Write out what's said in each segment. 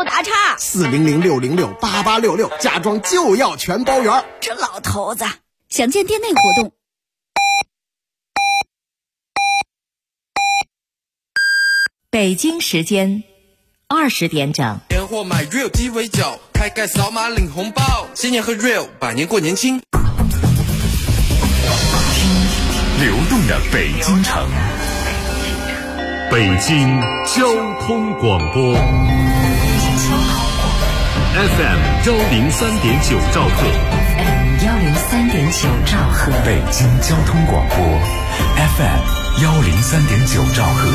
又打岔。 400-606-8866，家装就要全包圆。 这老头子，详见店内活动。 北京时间20点整。 年货买 Real 鸡尾酒，开盖扫码领红包，新年喝 Real， 百年过年轻。 流动的北京城，北京交通广播 FM 103.9兆赫 FM 103.9兆赫， 北京交通广播 FM 103.9兆赫。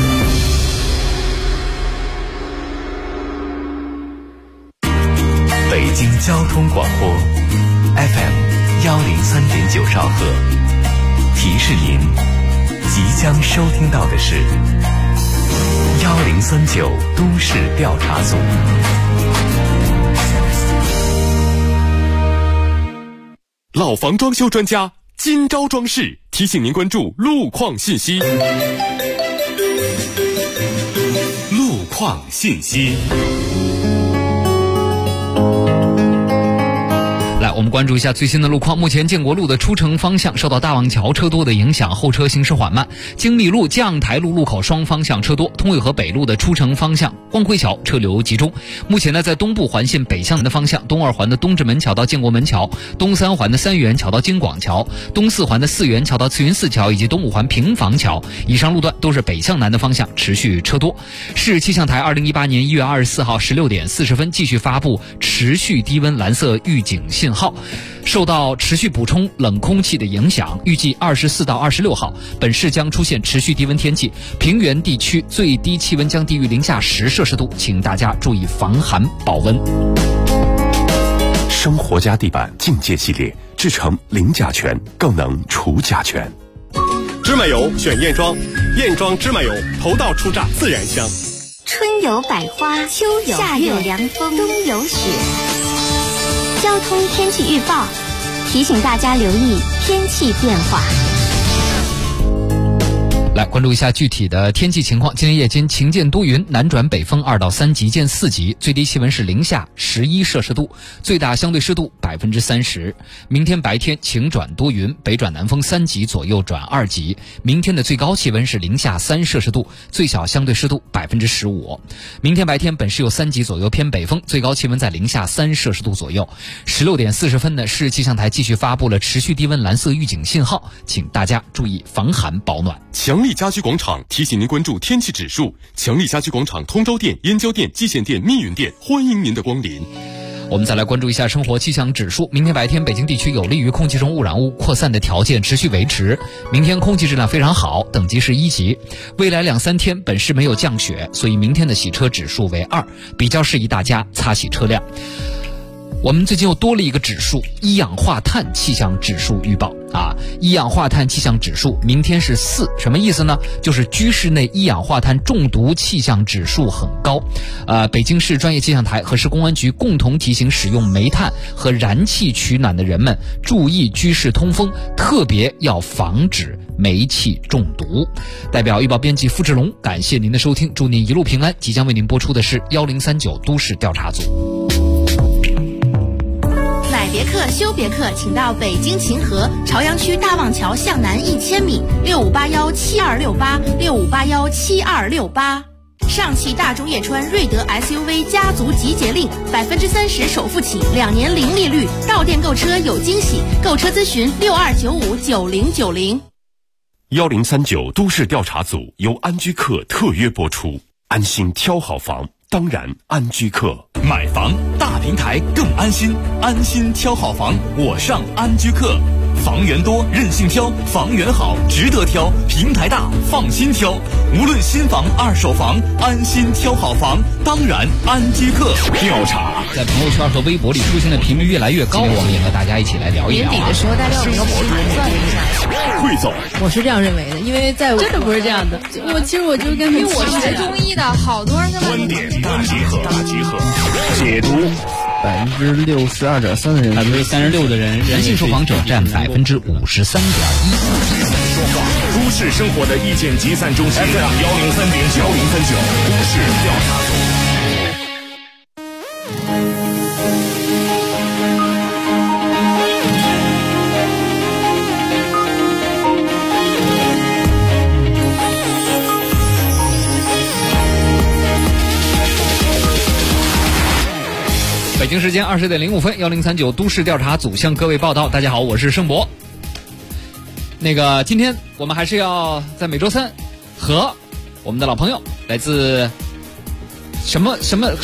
北京交通广播 FM 103.9兆赫，提示您即将收听到的是1039都市调查组。 老房装修专家今朝装饰提醒您关注路况信息。路况信息。 我们关注一下最新的路况。目前建国路的出城方向受到大望桥车多的影响，后车行驶缓慢。京密路将台路路口双方向车多，通渭河北路的出城方向光辉桥车流集中。目前呢，在东部环线北向南的方向，东二环的东直门桥到建国门桥，东三环的三元桥到京广桥，东四环的四元桥到慈云寺桥，以及东五环平房桥以上路段都是北向南的方向持续车多。市气象台2018年1月24号16点40分继续发布持续低温蓝色预警信号。受到持续补充冷空气的影响，预计24到26号本市将出现持续低温天气，平原地区最低气温将低于零下10摄氏度，请大家注意防寒保温。 生活家地板境界系列制成零甲醛，更能除甲醛。 芝麻油选燕庄，燕庄芝麻油头道出榨自然香。 春有百花，秋有夏有凉风，冬有雪。交通天气预报提醒大家留意天气变化。 来关注一下具体的天气情况。今天夜间晴间多云，南转北风2到3级见4级，最低气温是零下11摄氏度，最大相对湿度30%。明天白天晴转多云，北转南风3级左右转2级。明天的最高气温是零下3摄氏度，最小相对湿度15%。明天白天本市有3级左右偏北风，最高气温在零下3摄氏度左右。16点40分呢，市气象台继续发布了持续低温蓝色预警信号，请大家注意防寒保暖。 强力家居广场提醒您关注天气指数。强力家居广场通州店、燕郊店、蓟县店、密云店欢迎您的光临。 我们再来关注一下生活气象指数。明天白天北京地区有利于空气中污染物扩散的条件持续维持，明天空气质量非常好，等级是1级。未来2-3天本市没有降雪，所以明天的洗车指数为2，比较适宜大家擦洗车辆。我们最近又多了一个指数，一氧化碳气象指数预报啊，一氧化碳气象指数明天是4，什么意思呢？就是居室内一氧化碳中毒气象指数很高。北京市专业气象台和市公安局共同提醒使用煤炭和燃气取暖的人们注意居室通风，特别要防止煤气中毒。代表预报编辑付志龙，感谢您的收听，祝您一路平安。即将为您播出的是1039都市调查组。 买别克休别克，请到北京秦河朝阳区大望桥向南1000米，65817268，65817268。上汽大众叶川瑞德 SUV 家族集结令，30%首付起，2年零利率，到店购车有惊喜，购车咨询62959090。 1039都市调查组由安居客特约播出，安心挑好房，当然安居客。 买房大平台更安心，安心挑好房，我上安居客。房源多，任性挑，房源好，值得挑，平台大，放心挑。无论新房、二手房，安心挑好房，当然安居客。调查在朋友圈和微博里出现的频率越来越高，我们也和大家一起来聊一聊。 年底的时候，大家有一个盘算一下。 汇总， 我是这样认为的，因为在我真的不是这样的。其实我就跟因为我是学中医的，好多人跟观点大集合，解读。 62.3%的人 ，36%的人，人性受访者占53.1%。 都市生活的意见集散中心，FM 103.9，都市调查组。 北京时间20点05分，1039都市调查组向各位报道。大家好，我是盛博。今天我们还是要在每周三和我们的老朋友，来自什么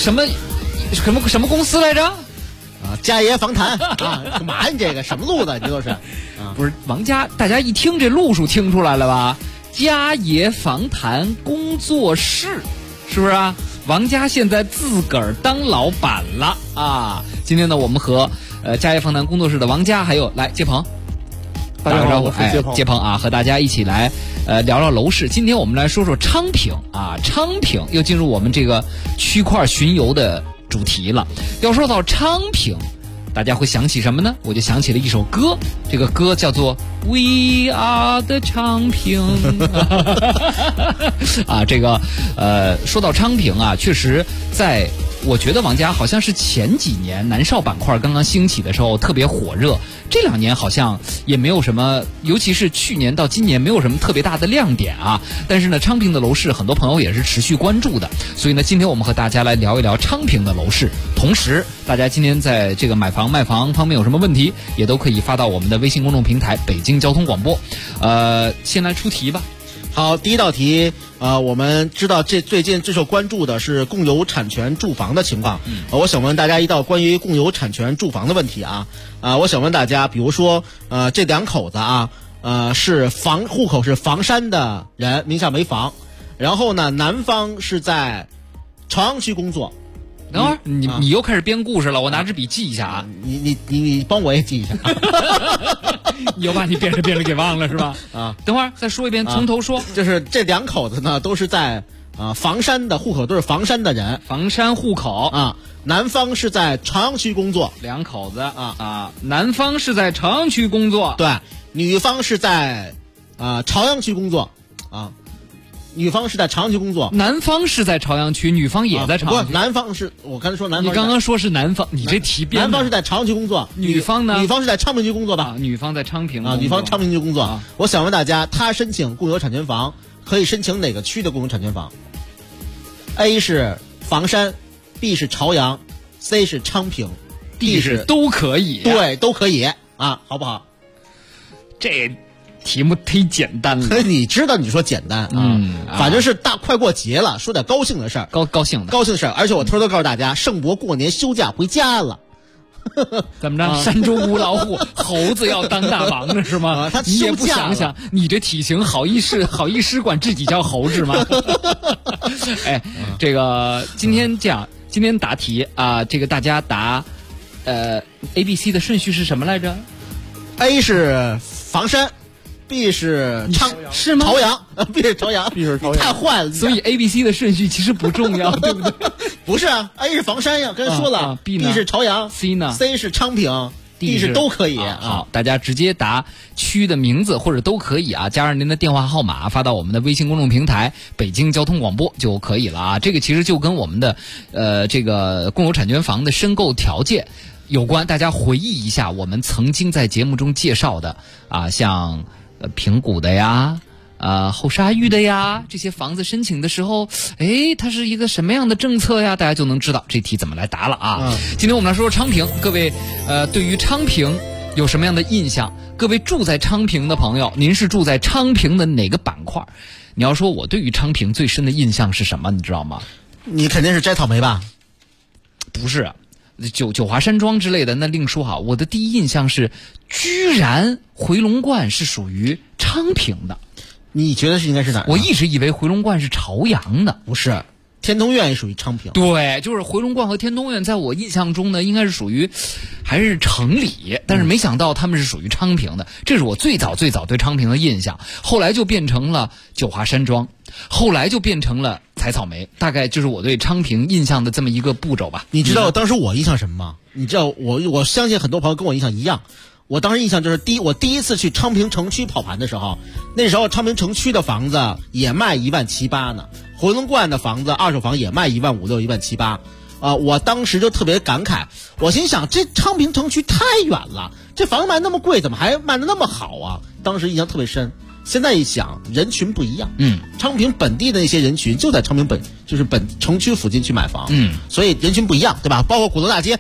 公司来着？ 家爷访谈啊，干嘛你这个什么路子？你这都是不是王家？大家一听这路数听出来了吧？家爷访谈工作室，是不是啊？王家现在自个儿当老板了啊！今天呢，我们和家业访谈工作室的王家还有来接鹏，打个招呼，接鹏啊，和大家一起来聊聊楼市。今天我们来说说昌平啊，昌平又进入我们这个区块巡游的主题了。要说到昌平，大家会想起什么呢？我就想起了一首歌，这个歌叫做 We Are the 昌平啊，说到昌平啊，确实我觉得王家好像是前几年南少板块刚刚兴起的时候特别火热，这2年好像也没有什么，尤其是去年到今年没有什么特别大的亮点啊。但是呢，昌平的楼市很多朋友也是持续关注的，所以呢，今天我们和大家来聊一聊昌平的楼市。同时，大家今天在这个买房卖房方面有什么问题，也都可以发到我们的微信公众平台北京交通广播。先来出题吧。 好，第一道题，我们知道最近最受关注的是共有产权住房的情况。我想问大家一道关于共有产权住房的问题啊。我想问大家，比如说，这2口子啊，户口是房山的人，名下没房，然后呢，男方是在朝阳区工作。 等会儿，你又开始编故事了，我拿支笔记一下啊。 你帮我也记一下。 你又把你编着给忘了是吧？啊，等会儿再说一遍，从头说。 就是这2口子呢，都是在房山的户口，都是房山的人， 房山户口啊。男方是在朝阳区工作 ，2口子啊，男方是在朝阳区工作， 对，女方是在朝阳区工作啊。女方是在朝阳区工作， 男方是在朝阳区，女方也在朝阳区。 不，男方是我刚才说男方。 你刚刚说是男方，你这题变。 男方是在朝阳区工作， 女方呢？ 女方是在昌平区工作吧？ 女方在昌平啊，女方昌平区工作。我想问大家，他申请共有产权房可以申请哪个区的共有产权房 ？A 是房山 ，B 是朝阳 ，C 是昌平 ，D 是都可以。 对，都可以啊，好不好？ 这题目忒简单了， 你知道你说简单反正是快过节了，说点高兴的事儿， 高兴的事儿。而且我偷偷告诉大家，盛博过年休假回家了。 怎么着？山中无老虎，猴子要当大王了是吗？你也不想想，你这体型好意思管自己叫猴子吗？哎，这个今天答题啊，这个大家答A、B、C 的顺序是什么来着 ？A 是房山。B 是是吗？ 朝阳，B 是朝阳，太坏了。 所以 A、B、C 的顺序其实不重要，对不对？ 不是啊 ，A 是房山呀，刚才说了。 B 是朝阳 ，C 呢 ？C 是昌平 ，D 是都可以。 好，大家直接答区的名字或者都可以啊，加上您的电话号码发到我们的微信公众平台北京交通广播就可以了啊。这个其实就跟我们的这个共有产权房的申购条件有关，大家回忆一下我们曾经在节目中介绍的啊，像平谷的呀，后沙峪的呀，这些房子申请的时候，它是一个什么样的政策呀？大家就能知道这题怎么来答了啊。今天我们来说说昌平，各位对于昌平有什么样的印象？各位住在昌平的朋友，您是住在昌平的哪个板块？你要说我对于昌平最深的印象是什么，你知道吗？ 你肯定是摘草莓吧？ 不是。九华山庄之类的那另说哈，我的第一印象是，居然回龙观是属于昌平的。 你觉得是应该是哪儿？ 我一直以为回龙观是朝阳的。 不是，天通苑也属于昌平。 对，就是回龙观和天通苑在我印象中呢，应该是属于还是城里，但是没想到他们是属于昌平的。这是我最早对昌平的印象，后来就变成了九华山庄，后来就变成了采草莓，大概就是我对昌平印象的这么一个步骤吧。 你知道当时我印象什么吗？你知道我相信很多朋友跟我印象一样，我当时印象就是我第一次去昌平城区跑盘的时候，那时候昌平城区的房子也卖1.78万呢，回龙观的房子二手房也卖1.56万、1.78万。我当时就特别感慨，我心想这昌平城区太远了，这房子卖那么贵，怎么还卖得那么好啊？当时印象特别深。现在一想，人群不一样。昌平本地的那些人群就在昌平本城区附近去买房。所以人群不一样，对吧？包括鼓楼大街，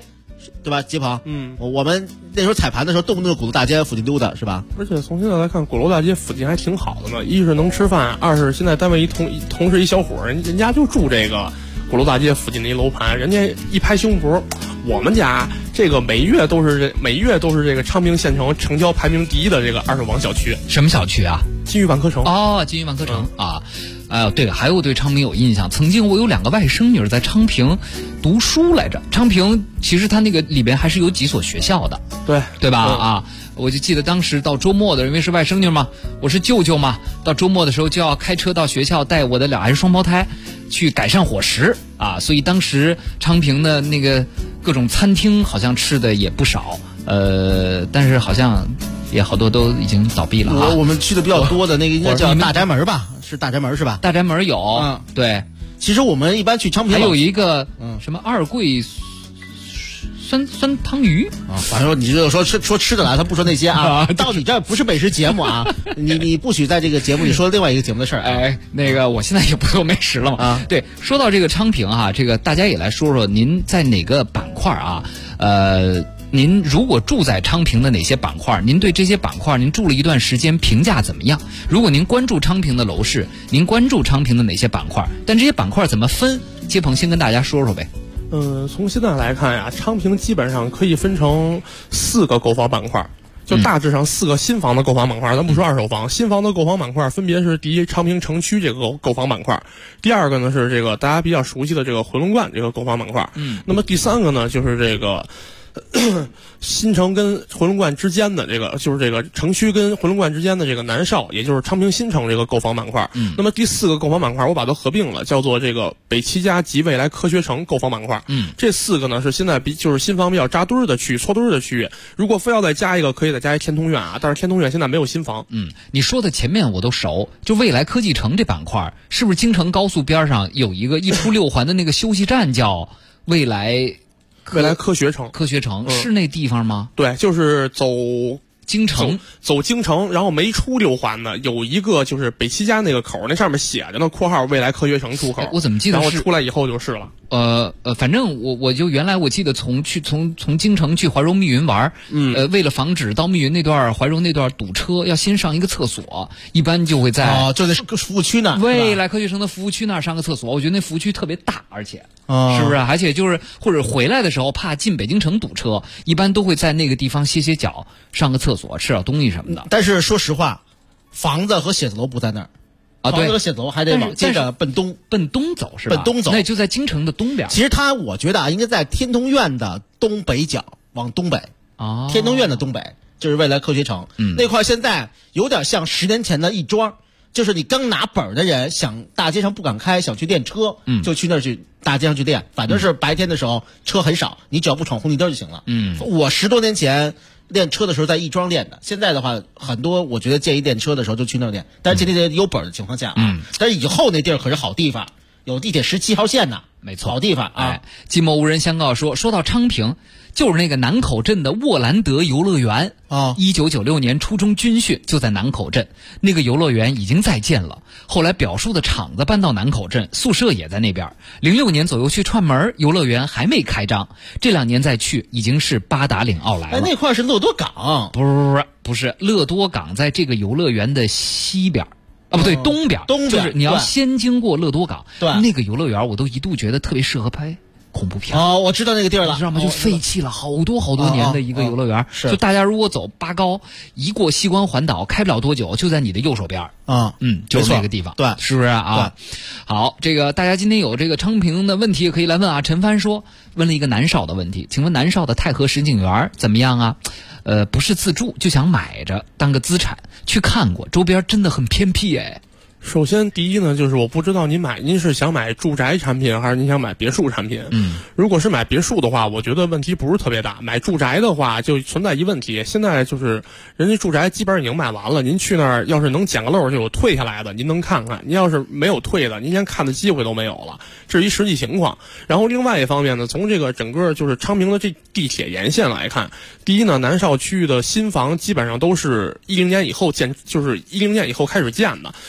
对吧？吉鹏，我们那时候踩盘的时候，动不动鼓楼大街附近溜达，是吧？ 而且从现在来看，鼓楼大街附近还挺好的呢。一是能吃饭，二是现在单位同事一小伙人家就住这个鼓楼大街附近的一楼盘，人家一拍胸脯，我们家这个每月都是这个昌平县城成交排名第一的这个二手房小区。 什么小区啊？ 金玉万科城。 哦，金玉万科城啊。对了，还有对昌平有印象。曾经我有2个外甥女在昌平读书来着。昌平其实它那个里边还是有几所学校的，对吧？我就记得当时到周末的，因为是外甥女嘛，我是舅舅嘛，到周末的时候就要开车到学校带我的2孩双胞胎去改善伙食啊，所以当时昌平的那个各种餐厅好像吃的也不少，但是好像也好多都已经倒闭了啊。 我们去的比较多的那个应该叫大宅门吧？是大宅门是吧？ 大宅门有，对。 其实我们一般去昌平还有一个什么二桂酸汤鱼啊，反正你就说吃的来，他不说那些啊。到你这不是美食节目啊，你不许在这个节目里说另外一个节目的事儿。 哎，那个我现在也不做美食了嘛啊。对，说到这个昌平啊，这个大家也来说说您在哪个板块啊？您如果住在昌平的哪些板块，您对这些板块您住了一段时间评价怎么样？如果您关注昌平的楼市，您关注昌平的哪些板块？但这些板块怎么分？接鹏先跟大家说说呗。 从现在来看呀，昌平基本上可以分成4个购房板块，就大致上4个新房的购房板块，咱不说二手房，新房的购房板块分别是第一，昌平城区这个购房板块；第二个呢是这个大家比较熟悉的这个回龙观这个购房板块。那么第3个呢就是这个新城跟回龙观之间的这个，就是这个城区跟回龙观之间的这个南邵，也就是昌平新城这个购房板块。那么第4个购房板块我把它合并了，叫做这个北七家及未来科学城购房板块。这4个呢是现在就是新房比较扎堆儿的区域，搓堆儿的区域。如果非要再加一个，可以再加一天通苑啊，但是天通苑现在没有新房。 你说的前面我都熟，就未来科技城这板块，是不是京承高速边上有一个一出6环的那个休息站叫未来科学城？ 是那地方吗？ 对，就是走京城， 走京城，然后没出6环呢，有一个就是北七家那个口，那上面写着呢，括号未来科学城出口。 我怎么记得然后出来以后就是了。 反正我就原来我记得从京城去怀柔密云玩，为了防止到密云那段怀柔那段堵车，要先上一个厕所，一般就会在就在服务区那未来科学城的服务区那儿上个厕所。我觉得那服务区特别大，而且是不是？而且就是或者回来的时候怕进北京城堵车，一般都会在那个地方歇歇脚，上个厕所，吃点东西什么的。 但是说实话，房子和写字楼不在那儿。房子和写字楼还得往接着奔东走是吧？ 奔东走， 那就在京城的东边。 其实我觉得应该在天通苑的东北角往东北。天通苑的东北就是未来科学城。那块现在有点像10年前的亦庄，就是你刚拿本的人想大街上不敢开，想去练车，就去那儿去大街上去练。反正是白天的时候车很少，你只要不闯红绿灯就行了。我10多年前练车的时候在亦庄练的，现在的话很多我觉得建议练车的时候就去那儿练，但是前提得有本的情况下但是以后那地儿可是好地方，有地铁17号线呢， 没错， 好地方啊。 寂寞无人相告说到昌平，就是那个南口镇的沃兰德游乐园啊，1996年初中军训就在南口镇，那个游乐园已经在建了，后来表叔的厂子搬到南口镇，宿舍也在那边。06年左右去串门，游乐园还没开张，这2年再去已经是八达岭奥莱了。 那块是乐多港？ 不是，乐多港在这个游乐园的西边。不对，东边，就是你要先经过乐多港。对，那个游乐园我都一度觉得特别适合拍恐怖片。 我知道那个地儿了， 你知道吗？就废弃了好多年的一个游乐园。就大家如果走八高，一过西关环岛，开不了多久，就在你的右手边。就是那个地方。 对， 是不是啊？好，这个大家今天有这个昌平的问题也可以来问啊。陈帆问了一个南邵的问题，请问南邵的太和实景园怎么样啊？不是自住，就想买着当个资产。去看过，周边真的很偏僻哎。 首先第一呢，就是我不知道您是想买住宅产品还是您想买别墅产品。如果是买别墅的话，我觉得问题不是特别大。买住宅的话就存在一问题，现在就是人家住宅基本上已经卖完了，您去那儿要是能捡个漏就有退下来的，您能看看；您要是没有退的，您连看的机会都没有了，这是一实际情况。然后另外一方面呢，从这个整个就是昌平的这地铁沿线来看，第一呢，南邵区域的新房基本上都是10年以后建，就是10年以后开始建的，所以整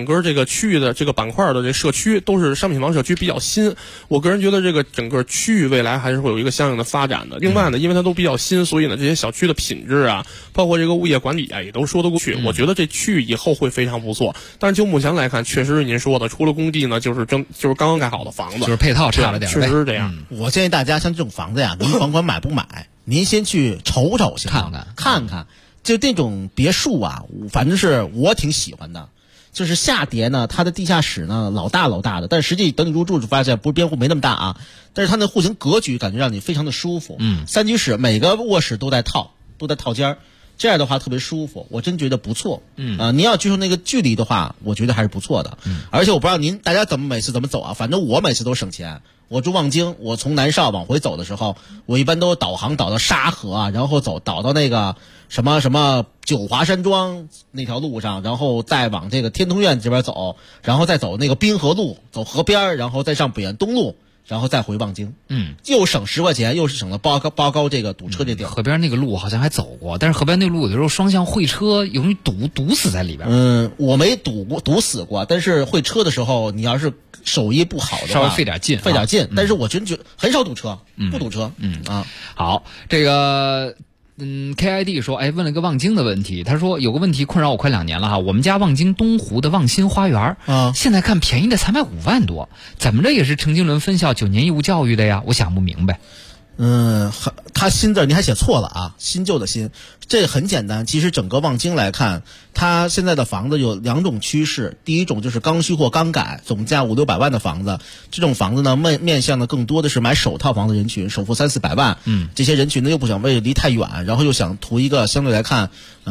整个这个区域的这个板块的这社区都是商品房社区比较新，我个人觉得这个整个区域未来还是会有一个相应的发展的。另外呢，因为它都比较新，所以呢这些小区的品质啊，包括这个物业管理啊，也都说得过去。我觉得这区域以后会非常不错。但是就目前来看，确实是您说的，除了工地呢，就是刚刚盖好的房子， 就是配套差了点， 确实是这样。 我建议大家像这种房子呀，您甭管买不买，您先去瞅瞅去，看看。就这种别墅啊，反正是我挺喜欢的。就是下叠呢，它的地下室呢老大的，但是实际等你入住就发现不是边户没那么大啊，但是它的户型格局感觉让你非常的舒服。3居室每个卧室都带套间，这样的话特别舒服，我真觉得不错。您要居住那个距离的话，我觉得还是不错的。而且我不知道大家每次怎么走啊，反正我每次都省钱。我住望京，我从南邵往回走的时候，我一般都导航导到沙河啊，然后导到那个什么九华山庄那条路上，然后再往这个天通苑这边走，然后再走那个滨河路，走河边，然后再上北苑东路，然后再回望京。又省10块钱，又是省了包高这个堵车这地儿。 河边那个路好像还走过，但是河边那个路有的时候双向会车，容易堵死在里边。我没堵死过，但是会车的时候，你要是手艺不好的话，稍微费点劲。 但是我真觉得很少堵车，不堵车。 好，这个。KID 说，问了个望京的问题。他说有个问题困扰我快2年了哈，我们家望京东湖的望新花园现在看便宜的才卖5万多，怎么着也是程经纶分校9年义务教育的呀？我想不明白。 他新字你还写错了啊，新旧的新，这很简单。其实整个望京来看，它现在的房子有2种趋势，第一种就是刚需或刚改，总价500-600万的房子，这种房子呢面向的更多的是买首套房的人群，首付300-400万。这些人群呢又不想离太远，然后又想图一个相对来看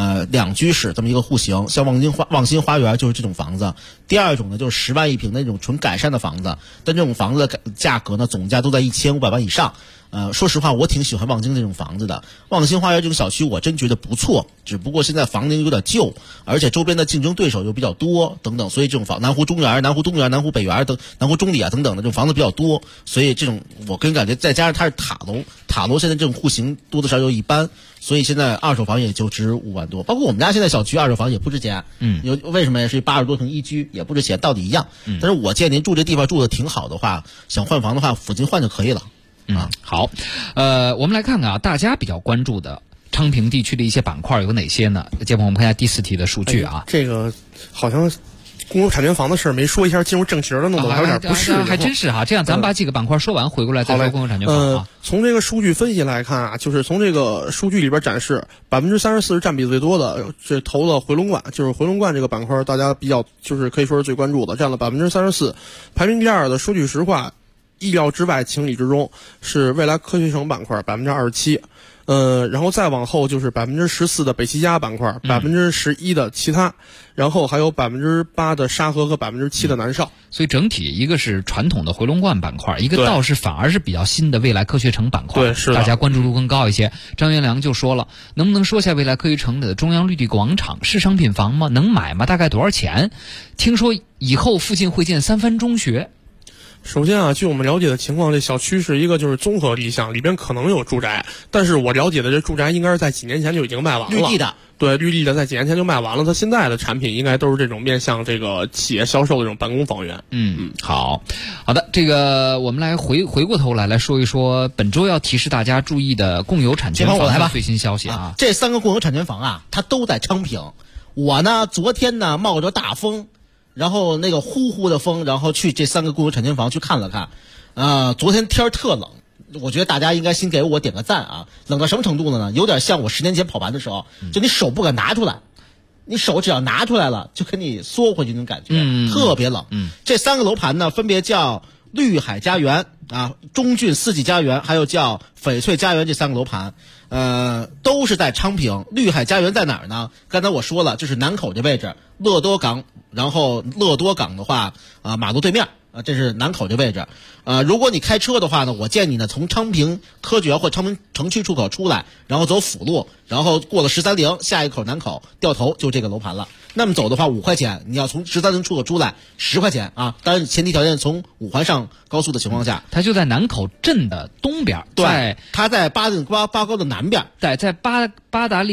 2居室这么一个户型，像望新花园就是这种房子。第二种呢就是10万一平的那种纯改善的房子，但这种房子的价格呢总价都在1500万以上。说实话，我挺喜欢望京这种房子的。望新花园这个小区我真觉得不错，只不过现在房龄有点旧，而且周边的竞争对手又比较多等等，所以这种南湖中园、南湖东园、南湖北园等、南湖中里啊等等的这种房子比较多，所以这种我个人感觉，再加上它是塔楼现在这种户型多多少少又一般，所以现在二手房也就值5万多。包括我们家现在小区二手房也不值钱，为什么也是80多层一居也不值钱，道理一样。但是我建议您住这地方住的挺好的话，想换房的话附近换就可以了。 好，我们来看看啊，大家比较关注的昌平地区的一些板块有哪些呢？接着我们看一下第4题的数据啊。 这个好像公有产权房的事儿没说一下，进入正题了，弄得我有点不适应。 还真是哈，这样咱们把几个板块说完，回过来再说公有产权房啊。 从这个数据分析来看啊，就是从这个数据里边展示，34%是占比最多的，这投了回龙观，就是回龙观这个板块，大家比较就是可以说是最关注的，占了34%。排名第2的，说句实话，意料之外，情理之中，是未来科学城板块27%，然后再往后就是14%的北齐家板块，11%的其他，然后还有8%的沙河和7%的南邵。 所以整体一个是传统的回龙观板块，一个倒是反而是比较新的未来科学城板块， 对，是的， 大家关注度更高一些。张元良就说了，能不能说下未来科学城的中央绿地广场是商品房吗？能买吗？大概多少钱？听说以后附近会建3番中学。 首先啊，据我们了解的情况，这小区是一个就是综合立项，里边可能有住宅，但是我了解的这住宅应该是在几年前就已经卖完了。 绿地的， 对，绿地的在几年前就卖完了。它现在的产品应该都是这种面向这个企业销售的这种办公房源。 好的，这个我们来回过头来说一说本周要提示大家注意的共有产权房的最新消息啊。 这3个共有产权房啊，它都在昌平。我呢，昨天呢冒着大风。然后那个呼呼的风，然后去这3个共有产权房去看了看，昨天天特冷，我觉得大家应该先给我点个赞啊！冷到什么程度了呢？有点像我10年前跑盘的时候，就你手不敢拿出来，你手只要拿出来了，就跟你缩回去那种感觉，特别冷。这3个楼盘呢，分别叫绿海家园啊、中郡四季家园，还有叫翡翠家园这3个楼盘。都是在昌平。绿海家园在哪儿呢？刚才我说了，就是南口这位置，乐多港，然后乐多港的话，马路对面这是南口这位置。如果你开车的话呢，我建议你呢从昌平科学或昌平城区出口出来，然后走辅路，然后过了130，下一口南口掉头就这个楼盘了。那么走的话5块钱，你要从130出口出来10块钱啊。当然前提条件从5环上高速的情况下， 它就在南口镇的东边， 对，它在八高的南边， 对，在八达岭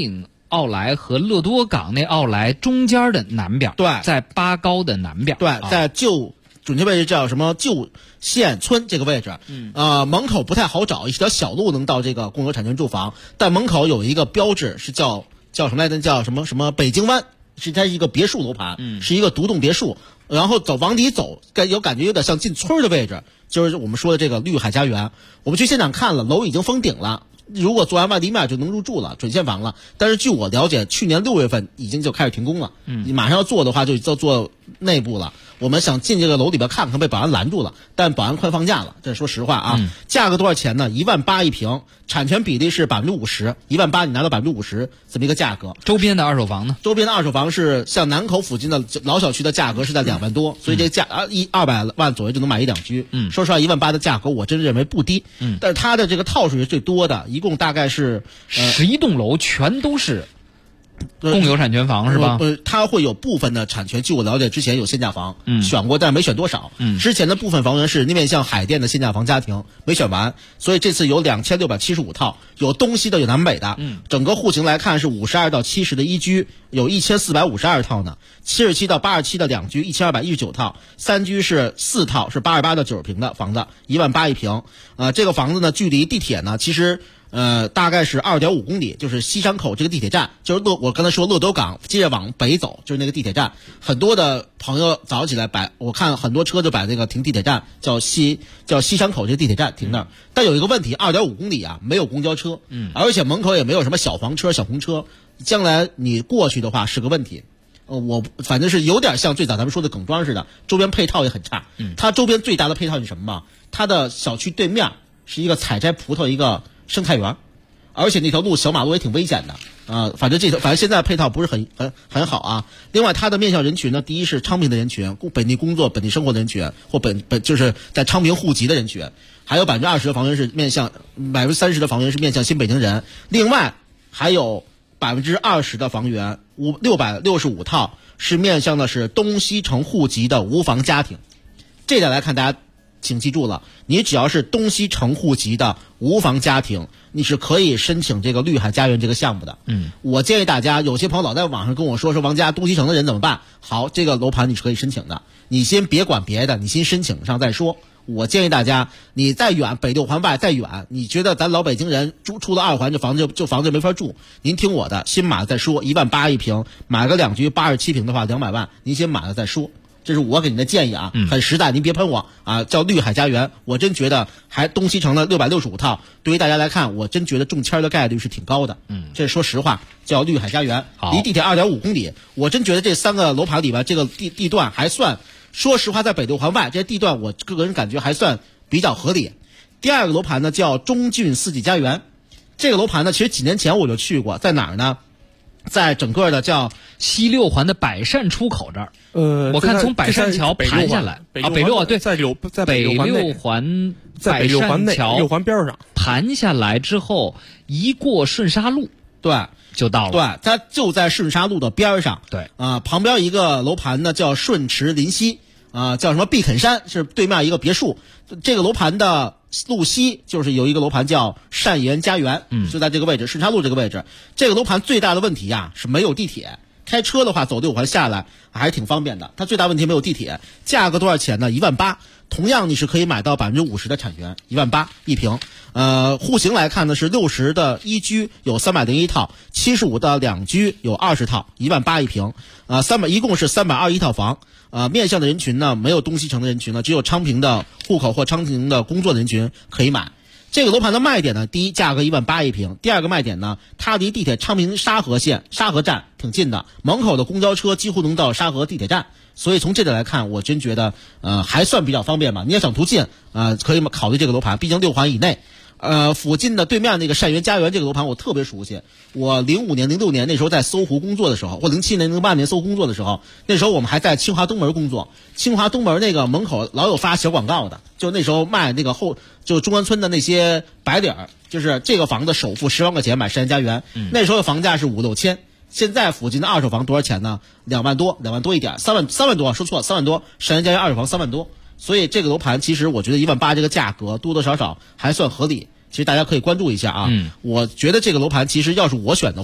奥莱和乐多港那奥莱中间的南边， 对， 在八高的南边， 对，在准确位置叫什么旧县村这个位置，门口不太好找，一条小路能到这个共有产权住房，但门口有一个标志是叫什么来着？叫什么北京湾，它是一个别墅楼盘，是一个独栋别墅，然后往里走，感觉有点像进村的位置，就是我们说的这个绿海家园。我们去现场看了，楼已经封顶了。如果做完外立面就能入住了，准现房了。但是据我了解，去年6月份已经就开始停工了。你马上要做的话，就要做内部了。我们想进这个楼里边看看，被保安拦住了，但保安快放假了。这说实话啊，价格多少钱呢？18000一平，产权比例是50%，18000你拿到50%这么一个价格。 周边的二手房呢？ 周边的二手房是像南口附近的老小区的价格是在2万多，所以这200万左右就能买1、2居。说实话，18000的价格我真认为不低。但是它的这个套数是最多的，一共大概是 11栋楼全都是共有产权房是吧？ 它会有部分的产权，据我了解，之前有限价房，选过，但是没选多少。之前的部分房源是面向海淀的限价房家庭，没选完，所以这次有2675套，有东西的，有南北的。整个户型来看是52到70的一居，有1452套呢；77到87的2居，1219套；3居是4套，是88到90平的房子，18000一平。这个房子呢，距离地铁呢，其实大概是2.5公里，就是西山口这个地铁站，就是我刚才说乐多港，接着往北走就是那个地铁站。很多的朋友早起来我看很多车就把这个停地铁站叫西山口这个地铁站停那儿。但有一个问题，2.5公里啊，没有公交车，而且门口也没有什么小黄车、小红车，将来你过去的话是个问题。我反正是有点像最早咱们说的耿庄似的，周边配套也很差。它周边最大的配套是什么吗？它的小区对面是一个采摘葡萄一个生态园，而且那条路小马路也挺危险的反正现在配套不是很好啊。另外，它的面向人群呢，第一是昌平的人群，本地工作、本地生活的人群，或就是在昌平户籍的人群，还有20%的房源是面向30%的房源是面向新北京人，另外还有20%的房源665套是面向的是东西城户籍的无房家庭。这点来看，大家请记住了，你只要是东西城户籍的无房家庭，你是可以申请这个绿海家园这个项目的。我建议大家，有些朋友老在网上跟我说王家东西城的人怎么办？好，这个楼盘你是可以申请的，你先别管别的，你先申请上再说。我建议大家，你再远北6环外再远，你觉得咱老北京人出了2环这房子就没法住，您听我的，先买了再说。18000一平，买个2居87平的话200万，您先买了再说。这是我给您的建议啊，很实在，您别喷我啊。叫绿海家园，我真觉得还东西城的665套，对于大家来看，我真觉得中签的概率是挺高的。这是说实话，叫绿海家园，离地铁2.5公里，我真觉得这3个楼盘里边，这个地段还算，说实话，在北6环外这些地段，我个人感觉还算比较合理。第二个楼盘呢，叫中郡四季家园，这个楼盘呢，其实几年前我就去过，在哪儿呢？在整个的叫西6环的百善出口这儿，我看从百善桥盘下来北6对，在北6环百善桥 6环边上盘下来之后，一过顺沙路， 对， 就到了。 对，它就在顺沙路的边上。 对旁边一个楼盘呢叫顺池临溪叫什么碧肯山，是对面一个别墅。这个楼盘的路西就是有一个楼盘叫善园家园，就在这个位置，顺沙路这个位置。这个楼盘最大的问题是没有地铁，开车的话走6环下来还是挺方便的。它最大问题没有地铁，价格多少钱呢？18000，同样你是可以买到50%的产权，18000一平。户型来看呢是60的一居有301套，75的2居有20套，18000一平。一共是321套房。面向的人群呢，没有东西城的人群呢，只有昌平的户口或昌平的工作的人群可以买。这个楼盘的卖点呢，第一，价格18000一平；第二个卖点呢，它离地铁昌平沙河站挺近的，门口的公交车几乎能到沙河地铁站，所以从这点来看，我真觉得还算比较方便吧。你要想图近可以考虑这个楼盘，毕竟6环以内。附近的对面那个善园家园这个楼盘我特别熟悉，我05年、06年那时候在搜狐工作的时候，或07年、08年搜狐工作的时候，那时候我们还在清华东门工作。清华东门那个门口老有发小广告的，就那时候卖那个就中关村的那些白领，就是这个房子首付10万块钱买善园家园，那时候的房价是5、6千。现在附近的二手房多少钱呢？2万多一点，3万多，说错了，3万多，善园家园二手房3万多。所以这个楼盘其实我觉得18000这个价格多多少少还算合理，其实大家可以关注一下啊。我觉得这个楼盘其实要是我选的话，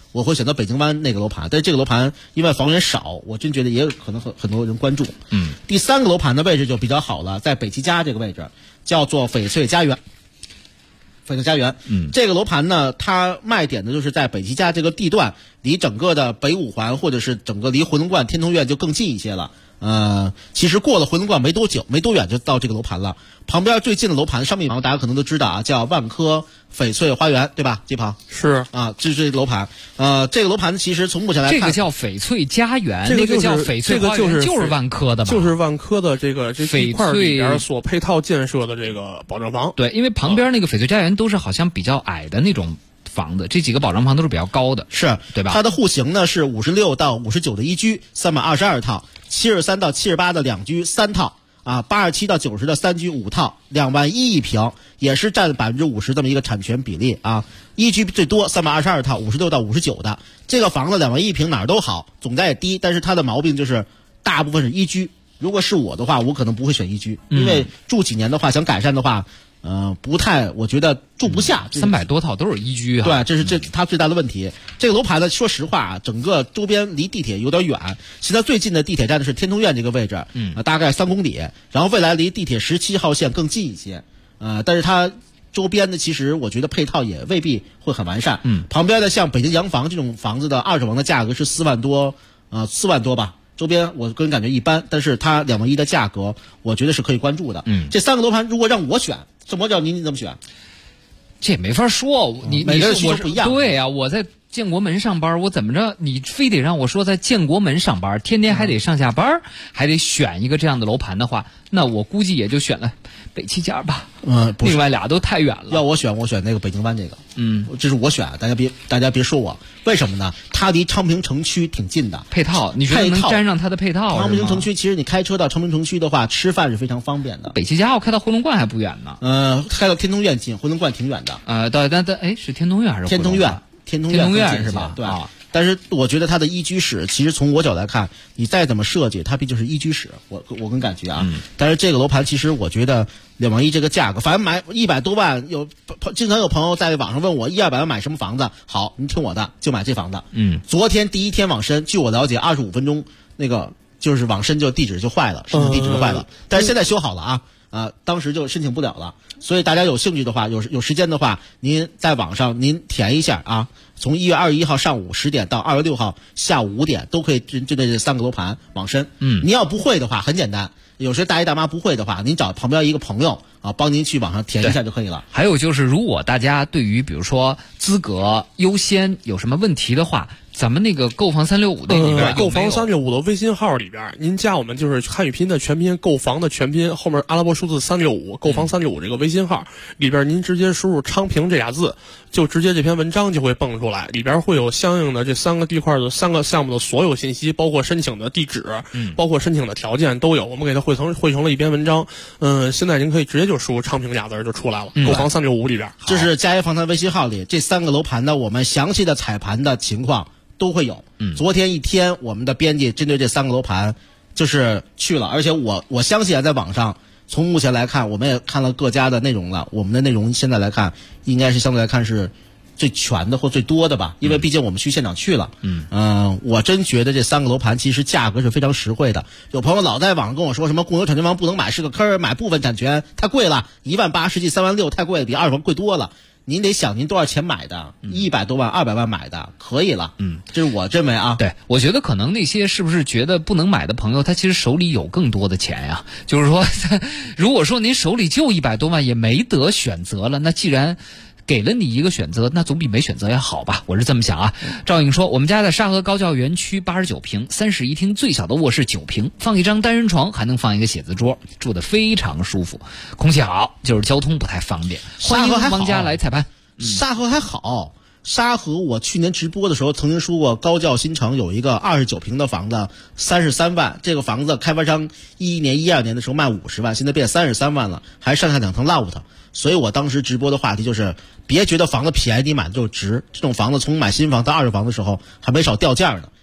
我会选择北京湾那个楼盘。但是这个楼盘因为房源少，我真觉得也有可能很多人关注。第3个楼盘的位置就比较好了，在北齐家这个位置，叫做翡翠家园。翡翠家园，这个楼盘呢，它卖点的就是在北齐家这个地段，离整个的北五环或者是整个离回龙观、天通苑就更近一些了。其实过了回龙观没多远就到这个楼盘了。旁边最近的楼盘，上面大家可能都知道啊，叫万科翡翠花园，对吧？季鹏是啊，这是楼盘。这个楼盘其实从目前来看， 这个叫翡翠家园， 这个那个叫翡翠花园，就是万科的吧？ 就是万科的这一块里边所配套建设的这个保障房。 对，因为旁边那个翡翠家园都是好像比较矮的那种房子，这几个保障房都是比较高的， 是对吧？ 它的户型呢是56到59的一居322套，73到78的两居3套。87到90的3居5套，2万1一平，也是占50%这么一个产权比例啊。一居最多322套，56到59的这个房子2万1一平哪儿都好，总价也低，但是它的毛病就是大部分是一居。如果是我的话，我可能不会选一居，因为住几年的话，想改善的话。不太，我觉得住不下 ，300多套都是一居啊。 对，这是它最大的问题。这个楼盘呢，说实话啊，整个周边离地铁有点远。现在最近的地铁站呢是天通苑这个位置，大概3公里。然后未来离地铁17号线更近一些，但是它周边的其实我觉得配套也未必会很完善。旁边的像北京洋房这种房子的2手房的价格是4万多吧。周边我个人感觉一般，但是它2万1的价格，我觉得是可以关注的。这3个楼盘如果让我选，这么叫你怎么选？ 这也没法说，你每个人需求不一样。 对啊，我在建国门上班，我怎么着？你非得让我说在建国门上班，天天还得上下班，还得选一个这样的楼盘的话，那我估计也就选了北齐家吧。另外俩都太远了。 要我选那个北京湾这个。这是我选，大家别说我。为什么呢？它离昌平城区挺近的， 配套你觉得能沾上它的配套？ 昌平城区其实你开车到昌平城区的话，吃饭是非常方便的。 北齐家我开到回龙观还不远呢。开到天通苑近，回龙观挺远的。 是天通苑还是天通苑？天通苑是吧？ 对。但是我觉得它的一居室，其实从我角度来看，你再怎么设计，它毕竟是一居室，我跟感觉啊。但是这个楼盘其实我觉得2万1这个价格，反正买100多万，经常有朋友在网上问我100-200万买什么房子？好，你听我的，就买这房子。昨天第一天网申，据我了解，25分钟那个就是网申就地址就坏了，申请地址就坏了，但是现在修好了啊。当时就申请不了了，所以大家有兴趣的话，有时间的话，您在网上您填一下啊。从1月21号上午10点到2月6号下午5点，都可以针对这3个楼盘网申。你要不会的话，很简单，有时大爷大妈不会的话，您找旁边一个朋友啊，帮您去网上填一下就可以了。 还有就是，如果大家对于比如说资格优先有什么问题的话，咱们那个购房365那里边购房365的微信号里边，您加我们就是汉语拼音的全拼，购房的全拼后面阿拉伯数字365，购房365这个微信号里边，您直接输入昌平这俩字，就直接这篇文章就会蹦出来，里边会有相应的这3个地块的3个项目的所有信息，包括申请的地址，包括申请的条件都有，我们给它汇成了一篇文章。现在您可以直接就输入昌平俩字就出来了。购房365里边， 这是嘉业房产微信号里这3个楼盘的我们详细的彩盘的情况都会有。昨天一天我们的编辑针对这3个楼盘就是去了，而且我相信在网上从目前来看，我们也看了各家的内容了，我们的内容现在来看应该是相对来看是最全的或最多的吧，因为毕竟我们去现场去了。我真觉得这3个楼盘其实价格是非常实惠的。有朋友老在网上跟我说什么共有产权房不能买是个坑，买部分产权太贵了，1万8实际3万6太贵了，比二手房贵多了。您得想您多少钱买的，100多万、200万买的可以了。这是我认为啊。 对，我觉得可能那些是不是觉得不能买的朋友，他其实手里有更多的钱呀。就是说，如果说您手里就100多万也没得选择了，那既然给了你一个选择，那总比没选择也好吧，我是这么想啊。赵颖说，我们家在沙河高教园区89平，3室1厅，最小的卧室9平，放一张单人床，还能放一个写字桌，住得非常舒服，空气好，就是交通不太方便。欢迎王家来彩盘。 沙河还好，沙河我去年直播的时候曾经说过，高教新城有一个29平的房子33万，这个房子开发商11年12年的时候卖50万，现在变33万了，还上下2层 loft。所以我当时直播的话题就是，别觉得房子便宜你买的就值，这种房子从买新房到二手房的时候还没少掉价呢。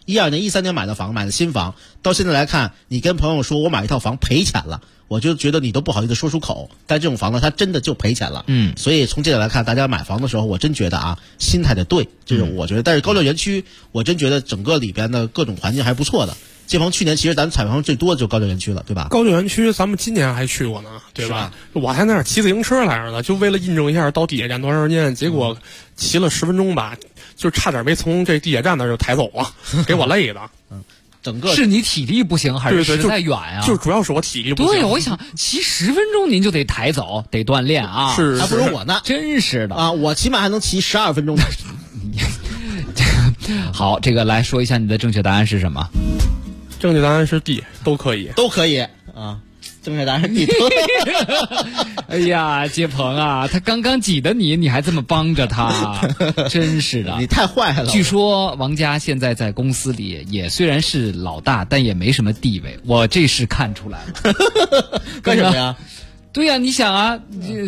12年、13年买的房，买的新房，到现在来看，你跟朋友说我买一套房赔钱了，我就觉得你都不好意思说出口。但这种房子它真的就赔钱了。所以从这点来看，大家买房的时候，我真觉得啊，心态得对，这种我觉得。但是高教园区，我真觉得整个里边的各种环境还不错的。街坊去年其实咱采访最多的就是高教园区了，对吧？ 高教园区咱们今年还去过呢，对吧？我还在那儿骑自行车来着呢，就为了印证一下到地铁站多长时间，结果骑了10分钟吧，就差点没从这地铁站那儿就抬走了，给我累的。 整个是你体力不行还是实在远啊？ 就主要是我体力不行。 对，我想骑10分钟您就得抬走，得锻炼啊， 是还不如我呢， 真是的啊！我起码还能骑12分钟。 好，这个来说一下你的正确答案是什么？ 正确答案是 D， 都可以啊。正确答案是 D。 哎呀，杰鹏啊，他刚刚挤的你还这么帮着他，真是的， 你太坏了。 据说王佳现在在公司里也虽然是老大，但也没什么地位，我这是看出来了。 干什么呀？ 对呀，你想啊，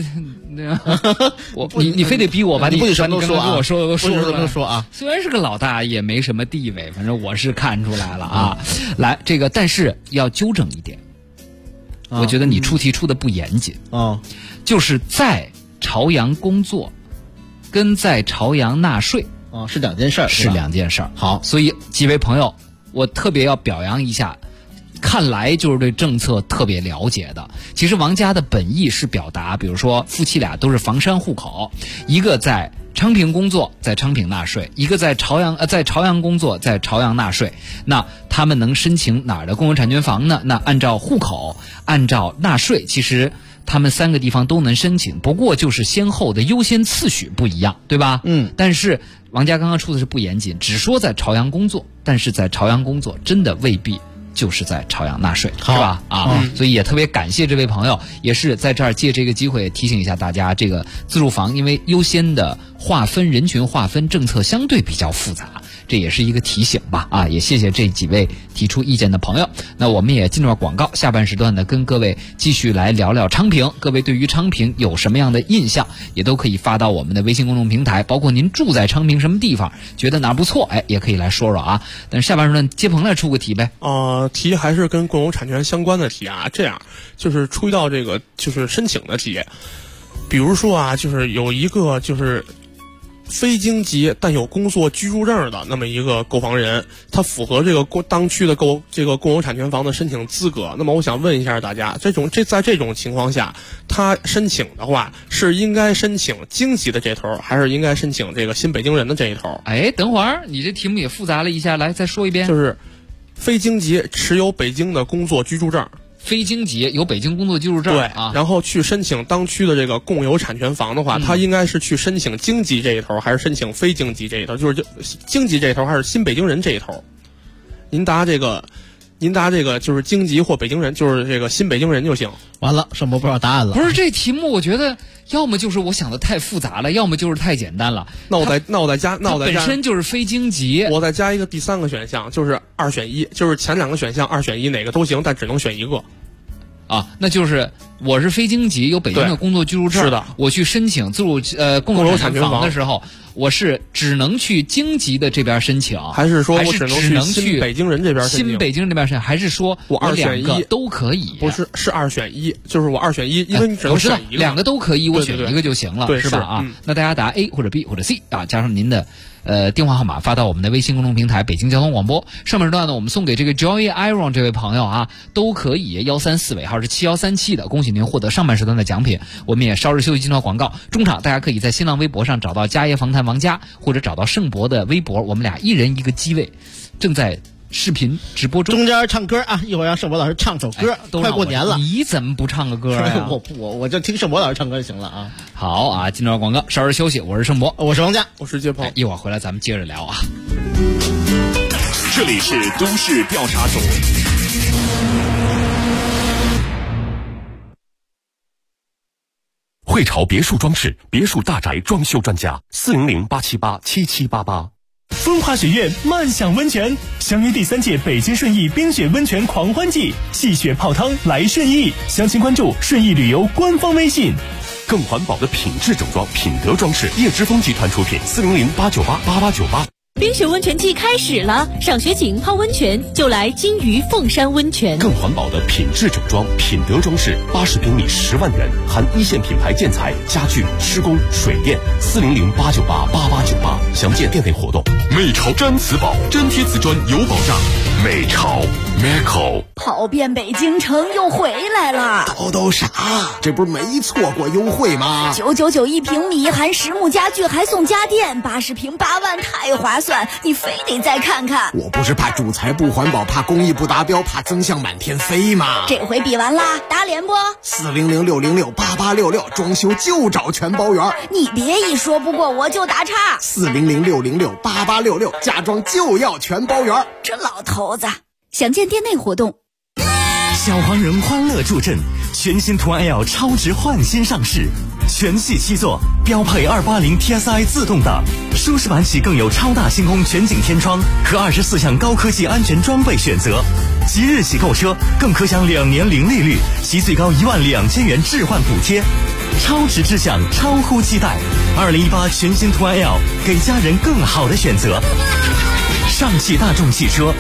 你非得逼我把你不许什么都说啊！我说说啊！ 虽然是个老大，也没什么地位，反正我是看出来了啊。来，这个但是要纠正一点，我觉得你出题出的不严谨啊， 就是在朝阳工作，跟在朝阳纳税啊是两件事儿， 是两件事儿。 好， 所以几位朋友，我特别要表扬一下。看来就是对政策特别了解的。其实王佳的本意是表达，比如说夫妻俩都是房山户口，一个在昌平工作，在昌平纳税；一个在朝阳工作，在朝阳纳税。那他们能申请哪儿的公有产权房呢？那按照户口，按照纳税，其实他们3个地方都能申请，不过就是先后的优先次序不一样，对吧？但是王佳刚刚出的是不严谨，只说在朝阳工作，但是在朝阳工作真的未必就是在朝阳纳税，是吧？所以也特别感谢这位朋友，也是在这儿借这个机会提醒一下大家，这个自住房因为优先的划分人群划分政策相对比较复杂，这也是一个提醒吧。也谢谢这几位提出意见的朋友。那我们也进入广告，下半时段呢，跟各位继续来聊聊昌平。各位对于昌平有什么样的印象，也都可以发到我们的微信公众平台，包括您住在昌平什么地方，觉得哪儿不错，也可以来说说啊。但是下半时段接鹏来出个题呗。 题还是跟共有产权相关的题啊。这样就是出一道这个就是申请的题，比如说啊，就是有一个就是非京籍但有工作居住证的那么一个购房人，他符合这个当区的这个共有产权房的申请资格。那么我想问一下大家，在这种情况下，他申请的话是应该申请京籍的这头，还是应该申请这个新北京人的这一头？ 等会儿你这题目也复杂了一下，来再说一遍。 就是非京籍持有北京的工作居住证， 非京籍有北京工作居住证， 对然后去申请当区的这个共有产权房的话，他应该是去申请京籍这一头，还是申请非京籍这一头？就是京籍这一头，还是新北京人这一头？您答这个就是京籍或北京人，就是这个新北京人就行。 完了，盛博不知道答案了。 不是这题目，我觉得要么就是我想的太复杂了，要么就是太简单了。 那我再加， 本身就是非京籍， 我再加一个第3个选项，就是2选1，就是前2个选项2选1哪个都行，但只能选一个。 那就是我是非京籍，有北京的工作居住证， 是的， 我去申请共有产权房的时候，我是只能去京籍的这边申请， 还是说我只能去新北京人这边申请？ 新北京人这边申请，还是说我2选1 都可以？ 不是2选1，就是我2选1，因为你只能选一个， 两个都可以，我选一个就行了， 对是吧？那大家答 A 或者 B 或者 C 加上您的电话号码发到我们的微信公众平台北京交通广播。上半时段呢，我们送给这个 Joy Iron 这位朋友都可以134尾号是7137的，恭喜您获得上半时段的奖品。我们也稍日休息进到广告，中场大家可以在新浪微博上找到家业访谈王佳，或者找到盛博的微博，我们俩一人一个机位，正在视频直播中间唱歌一会儿让盛博老师唱首歌，快过年了， 你怎么不唱个歌呀？ 我就听盛博老师唱歌就行了啊。 好进到广告，稍事休息。我是盛博， 我是王佳， 我是杰鹏， 一会儿回来咱们接着聊啊。 这里是都市调查组。 汇潮别墅装饰别墅大宅装修专家，400-878-7788。 风华学院漫享温泉，相约第3届北京顺义冰雪温泉狂欢季，戏雪泡汤来顺义。详情关注顺义旅游官方微信。 更环保的品质整装，品德装饰，叶之峰集团出品，400-898-8898。 冰雪温泉季开始了，上学景泡温泉就来金鱼凤山温泉。 更环保的品质整装，品德装饰，80平米10万元，含一线品牌建材、家具、施工、水电，400-898-8898，详见店内活动。美潮毡瓷宝，粘贴瓷砖有保障。美潮 Meco 跑遍北京城又回来了。 都啥？这不是没错过优惠吗 ？999一平米，含实木家具还送家电，80平8万，太划算！你非得再看看。 我不是怕主材不环保，怕工艺不达标，怕增项满天飞吗？ 这回比完啦，打脸不 ？400-606-8866，装修就找全包圆。 你别一说不过我就打岔。 400-606-8866，家装就要全包圆。 这老头子，详见店内活动。 小黄人欢乐助阵，全新途安 L 超值换新上市，全系7座，标配280 TSI 自动挡，舒适版起更有超大星空全景天窗和24项高科技安全装备选择。即日起购车更可享2年零利率及最高12000元置换补贴，超值之享，超乎期待。2018全新途安 L， 给家人更好的选择。上汽大众汽车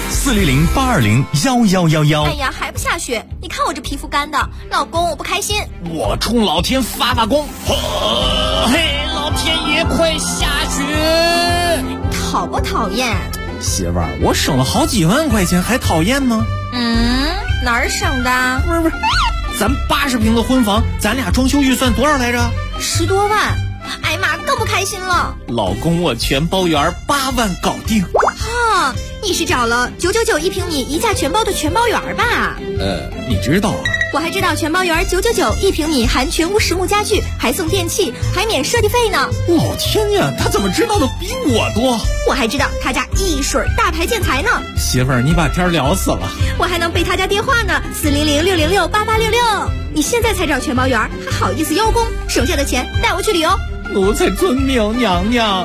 400-820-1111。 哎呀，还不下雪？你看我这皮肤干的，老公我不开心。 我冲老天发功！嘿，老天爷快下雪！ 讨不讨厌？ 媳妇儿，我省了好几万块钱，还讨厌吗？ 哪儿省的？ 不是，咱80平的婚房，咱俩装修预算多少来着 ？10多万。哎呀妈，更不开心了。 老公，我全包圆，8万搞定。 哈，你是找了999一平米一价全包的全包圆吧？ 你知道啊？ 我还知道全包圆999一平米，含全屋实木家具，还送电器，还免设计费呢。 老天呀，他怎么知道的比我多？ 我还知道他家一水大牌建材呢。 媳妇儿，你把天聊死了。 我还能背他家电话呢，400-606-8866。你现在才找全包圆，还好意思邀功？省下的钱带我去旅游。 奴才遵命，娘娘。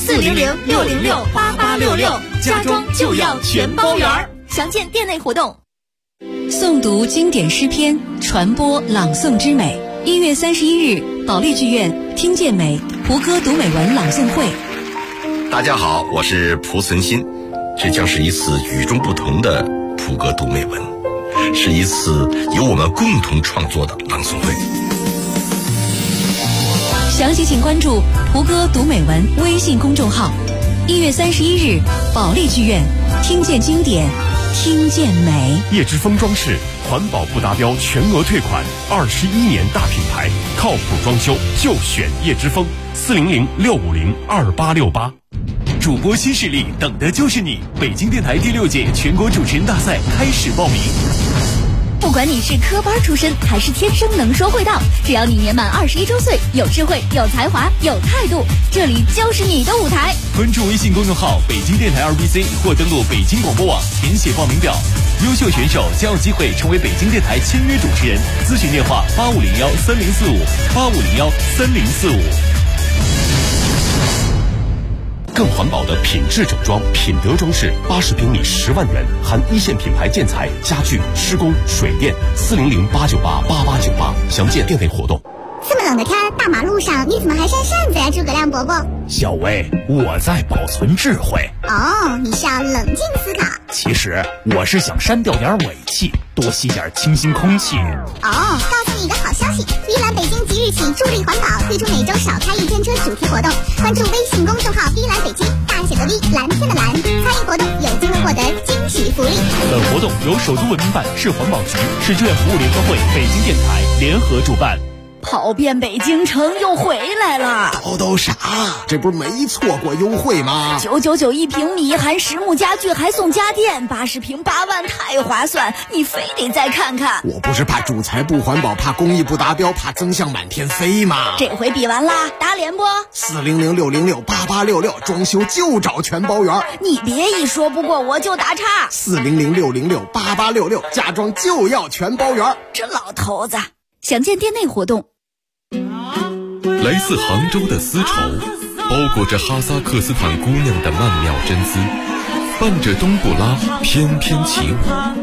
400-606-8866，家装就要全包圆。详见店内活动。 诵读经典诗篇，传播朗诵之美。1月31日，保利剧院听见美蒲歌读美文朗诵会。 大家好，我是蒲存昕，这将是一次与众不同的蒲歌读美文，是一次由我们共同创作的朗诵会。 详细请关注蒲歌读美文微信公众号。1月31日，保利剧院听见经典，听见美。 叶之峰装饰，环保不达标全额退款，21年大品牌，靠谱装修就选叶之峰。400-650-2868。 主播新势力，等的就是你！北京电台第6届全国主持人大赛开始报名。 不管你是科班出身还是天生能说会道，只要你年满21周岁，有智慧、有才华、有态度，这里就是你的舞台。 关注微信公众号北京电台2BC 或登录北京广播网填写报名表，优秀选手将有机会成为北京电台签约主持人。咨询电话8501-3045，8501-3045。 更环保的品质整装，品德装饰，80平米10万元，含一线品牌建材、家具、施工、水电，400-898-8898，详见店内活动。 这么冷的天，大马路上你怎么还扇扇子呀，诸葛亮伯伯？ 小薇，我在保存智慧。 哦，你是要冷静思考。 其实我是想删掉点尾气，多吸点清新空气。 哦，告诉你一个好消息，依兰北京即日起助力环保，推出每周少开1天车主题活动。关注微信公众号“依兰北京”，大写的 V， 蓝天的蓝，参与活动有机会获得惊喜福利。 本活动由首都文明办、市环保局、市志愿服务联合会、北京电台联合主办。 跑遍北京城又回来了。 都啥？这不是没错过优惠吗 ？999一平米，含实木家具还送家电，80平8万，太划算！你非得再看看。 我不是怕主材不环保，怕工艺不达标，怕增项满天飞吗？ 这回比完啦，打脸不 ？400-606-8866，装修就找全包圆。 你别一说不过我就打岔。 400-606-8866，家装就要全包圆。 这老头子，详见店内活动。 来自杭州的丝绸，包裹着哈萨克斯坦姑娘的曼妙真姿，伴着冬不拉翩翩起舞。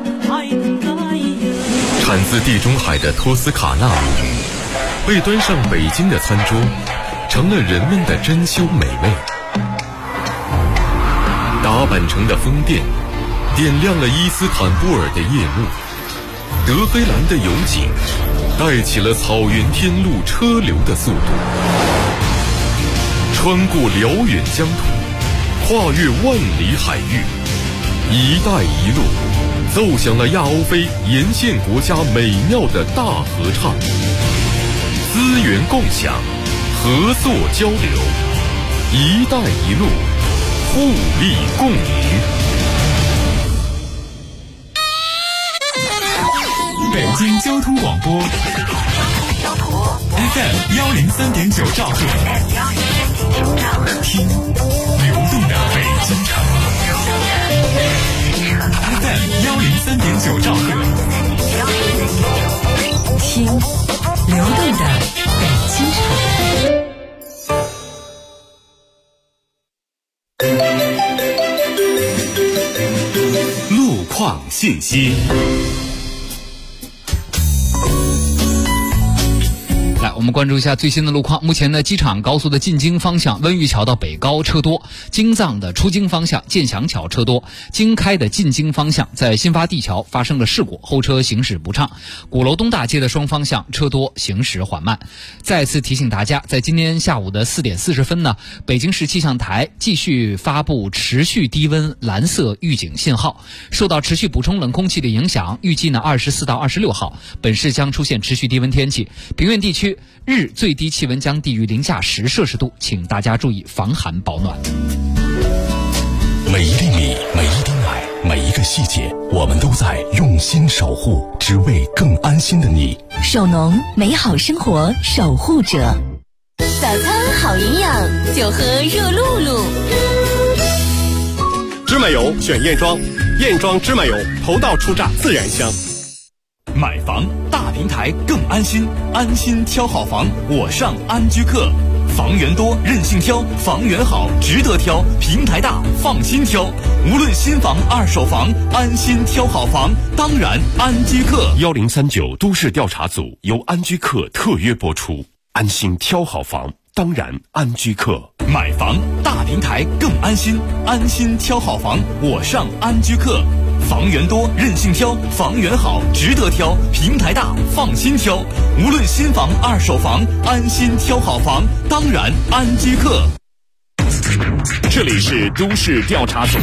产自地中海的托斯卡纳舞，被端上北京的餐桌，成了人们的珍馐美味。 甲板城的风电点亮了伊斯坦布尔的夜幕，德黑兰的油井带起了草原天路车流的速度，穿过辽远疆土，跨越万里海域，一带一路奏响了亚欧非沿线国家美妙的大合唱，资源共享，合作交流，一带一路，互利共赢。 北京交通广播 FM 103.9兆赫，听流动的北京城。FM 103.9兆赫，听流动的北京城。路况信息。 来，我们关注一下最新的路况。目前呢，机场高速的进京方向温榆桥到北高车多，京藏的出京方向建祥桥车多，京开的进京方向在新发地桥发生了事故，后车行驶不畅。鼓楼东大街的双方向车多，行驶缓慢。再次提醒大家，在今天下午的4点40分呢，北京市气象台继续发布持续低温蓝色预警信号。受到持续补充冷空气的影响，预计呢24到26号，本市将出现持续低温天气，平原地区日最低气温将低于零下10摄氏度，请大家注意防寒保暖。 每一粒米，每一滴奶，每一个细节，我们都在用心守护，只为更安心的你。 手农，美好生活守护者。 早餐好营养，就喝热露露。 芝麻油选燕庄，燕庄芝麻油头道出榨自然香。 买房大平台更安心，安心挑好房，我上安居客。房源多，任性挑，房源好，值得挑，平台大，放心挑。无论新房、二手房，安心挑好房，当然安居客。 1039都市调查组由安居客特约播出，安心挑好房，当然安居客。 买房大平台更安心，安心挑好房，我上安居客。房源多，任性挑，房源好，值得挑，平台大，放心挑。无论新房、二手房，安心挑好房，当然安居客。 这里是都市调查组。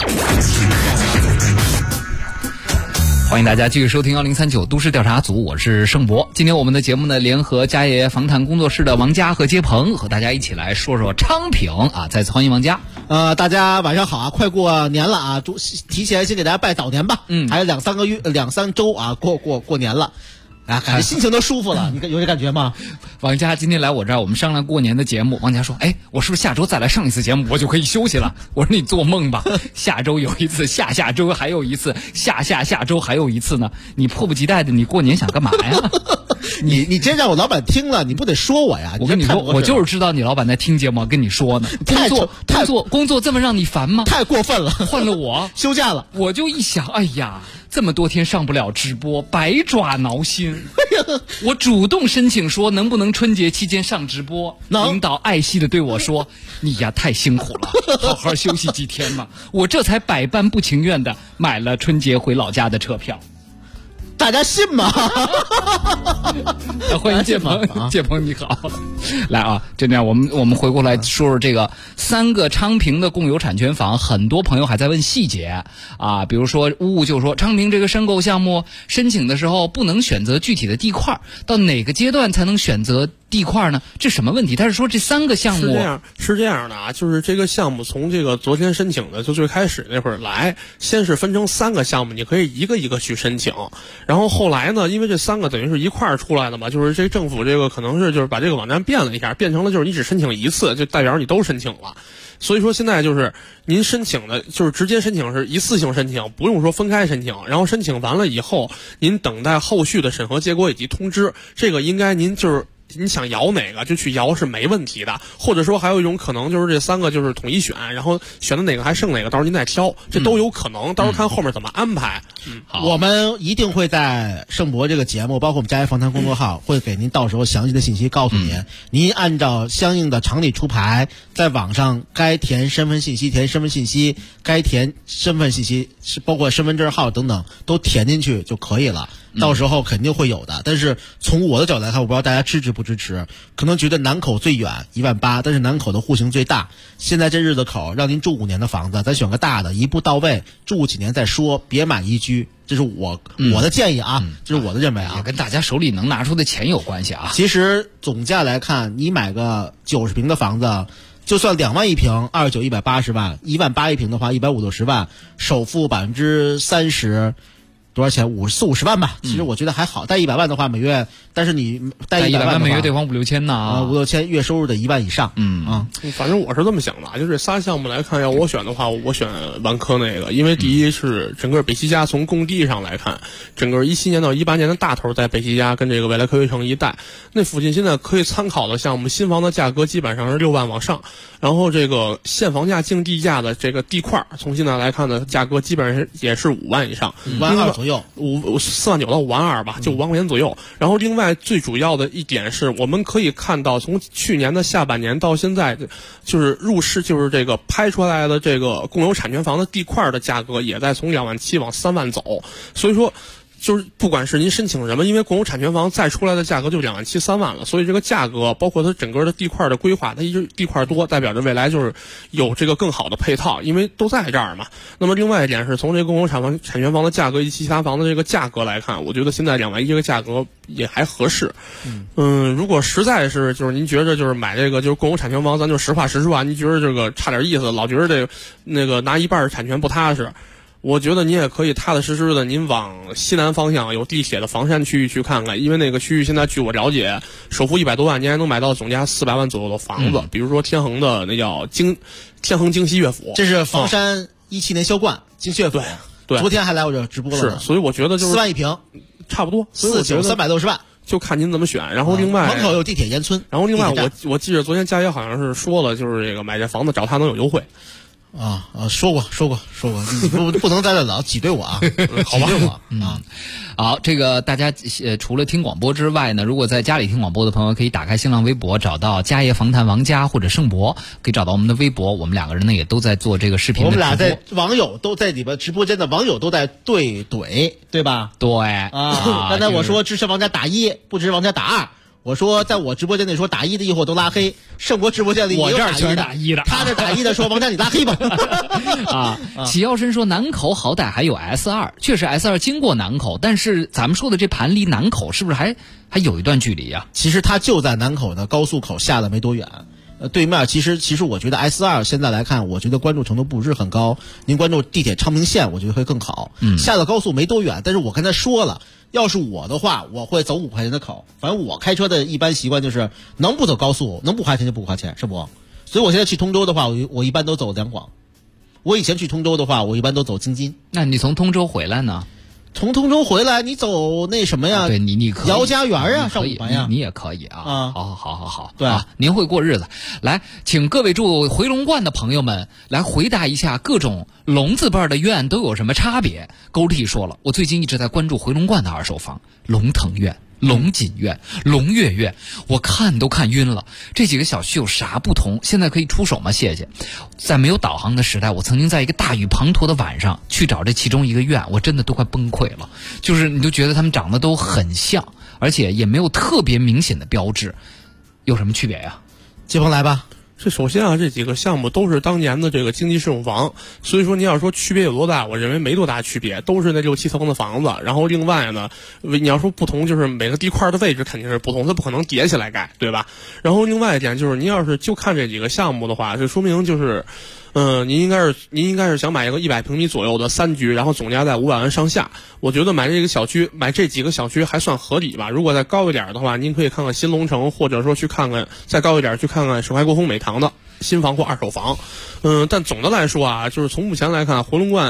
欢迎大家继续收听1039都市调查组，我是盛博。今天我们的节目呢，联合家爷访谈工作室的王佳和接鹏，和大家一起来说说昌平啊。再次欢迎王佳。 大家晚上好啊！快过年了啊，提前先给大家拜早年吧。还有两三周啊，过年了。啊，感觉心情都舒服了，你有这感觉吗？ 王佳今天来我这儿，我们商量过年的节目。王佳说：“哎，我是不是下周再来上一次节目，我就可以休息了？”我说：“你做梦吧！下周有一次，下周还有一次，下周还有一次呢。你迫不及待的，你过年想干嘛呀？ 你这让我老板听了，你不得说我呀？ 我跟你说，我就是知道你老板在听节目，跟你说呢。工作这么让你烦吗？ 太过分了！ 换了我休假了， 我就一想，哎呀。”这么多天上不了直播，百爪挠心。我主动申请说能不能春节期间上直播，领导爱惜的对我说：“你呀太辛苦了，好好休息几天嘛。”我这才百般不情愿的买了春节回老家的车票。 大家信吗？ 欢迎介鹏，你好。来啊，这样我们回过来说说这个3个昌平的共有产权房，很多朋友还在问细节啊，比如说就说昌平这个申购项目申请的时候不能选择具体的地块，到哪个阶段才能选择地块呢？这什么问题？他是说这3个项目是这样的啊，就是这个项目从这个昨天申请的就最开始那会儿来，先是分成3个项目，你可以一个一个去申请。然后后来呢，因为这3个等于是一块儿出来的嘛，就是这政府这个可能是就是把这个网站变了一下，变成了就是你只申请一次，就代表你都申请了。所以说现在就是您申请的就是直接申请是一次性申请，不用说分开申请，然后申请完了以后，您等待后续的审核结果以及通知，这个应该您就是你想摇哪个就去摇是没问题的，或者说还有一种可能就是这3个就是统一选，然后选的哪个还剩哪个，到时候您再挑，这都有可能，到时候看后面怎么安排。 好，我们一定会在盛博这个节目，包括我们家业访谈公众号，会给您到时候详细的信息告诉您，您按照相应的场里出牌，在网上该填身份信息填身份信息，该填身份信息是包括身份证号等等都填进去就可以了。到时候肯定会有的，但是从我的角度来看，我不知道大家支持不支持，可能觉得南口最远18000，但是南口的户型最大，现在这日子口让您住5年的房子，咱选个大的，一步到位，住几年再说，别买一居，这是我的建议啊，这是我的认为啊， 也跟大家手里能拿出的钱有关系啊。 其实总价来看，你买个90平的房子，就算2万一平，29 180万，18000一平的话150-160万，首付30%。多少钱？40-50万吧。其实我觉得还好，贷100万的话每月，但是你贷100万每月得还5-6千呢啊 ，5-6千月收入的1万以上。 反正我是这么想的，就这仨项目来看，要我选的话，我选万科那个，因为第一是整个北齐家从工地上来看，整个17年到18年的大头在北齐家跟这个未来科学城一带，那附近现在可以参考的项目，新房的价格基本上是6万往上，然后这个现房价净地价的这个地块，从现在来看的价格基本上也是5万以上 ，5万2左右。 4万9到5万2吧，就5万块钱左右。然后另外最主要的一点是，我们可以看到从去年的下半年到现在，就是入市，就是这个拍出来的这个共有产权房的地块的价格也在从2万7往3万走，所以说。就是不管是您申请什么，因为共有产权房再出来的价格就2万7、3万了，所以这个价格包括它整个的地块的规划，它一直地块多，代表着未来就是有这个更好的配套，因为都在这儿嘛。那么另外一点是从这个共有产权房的价格以及其他房的这个价格来看，我觉得现在2万1这个价格也还合适。如果实在是就是您觉着就是买这个就是共有产权房，咱就实话实说啊，您觉得这个差点意思，老觉得这那个拿1半产权不踏实。我觉得您也可以踏踏实实的，您往西南方向有地铁的房山区域去看看，因为那个区域现在据我了解，首付100多万，您还能买到总价400万左右的房子，比如说天恒的那叫天恒京西悦府， 这是房山17年销冠京西悦府，对，昨天还来我这直播了， 是，所以我觉得就是 4万一平， 差不多 49 360万。 就看您怎么选，然后另外门口有地铁烟村， 然后另外我记得昨天佳爷好像是说了，就是这个买这房子找他能有优惠。 说过，你不能在这老挤兑我啊，好吧？ 好，这个大家除了听广播之外呢，如果在家里听广播的朋友，可以打开新浪微博，找到佳业访谈王佳或者盛博，可以找到我们的微博，我们2个人呢也都在做这个视频的直播。 我们俩在网友都在里边直播间的网友都在对吧？ 对刚才我说支持王佳打1，不支持王佳打2。我说，在我直播间里说打1的以后都拉黑，盛博直播间里我这儿全是打1的， 他这打1的说王佳你拉黑吧。 齐耀生说南口好歹还有 S2， 确实 S2 经过南口，但是咱们说的这盘离南口是不是还有一段距离啊？ 其实它就在南口的高速口下的没多远。对面其实我觉得 S2 现在来看，我觉得关注程度不是很高。您关注地铁昌平线，我觉得会更好。下了高速没多远，但是我刚才说了。要是我的话，我会走5块钱的口。反正我开车的一般习惯就是能不走高速，能不花钱就不花钱，是不？所以我现在去通州的话，我一般都走两广。我以前去通州的话，我一般都走京津。 那你从通州回来呢？ 从通州回来，你走那什么呀？ 对，你可以姚家园啊，上5环呀， 你也可以啊。好， 对啊，您会过日子。来，请各位住回龙观的朋友们来回答一下各种龙字辈的院都有什么差别。勾娣说了，我最近一直在关注回龙观的二手房，龙腾苑、龙锦苑、龙悦苑，我看都看晕了。这几个小区有啥不同？现在可以出手吗？谢谢。在没有导航的时代，我曾经在一个大雨滂沱的晚上去找这其中一个院，我真的都快崩溃了。就是你就觉得他们长得都很像，而且也没有特别明显的标志，有什么区别呀？ 接鹏来吧。 这首先啊，这几个项目都是当年的这个经济适用房，所以说你要说区别有多大，我认为没多大区别，都是那6、7层的房子。然后另外呢，你要说不同，就是每个地块的位置肯定是不同，它不可能叠起来盖，对吧？然后另外一点就是，您要是就看这几个项目的话，就说明就是。您应该是想买一个100平米左右的3居，然后总价在500万上下。我觉得买这几个小区还算合理吧。如果再高一点的话，您可以看看新龙城，或者说去看看再高一点去看看省怀国风美堂的新房或二手房。但总的来说啊，就是从目前来看，回龙观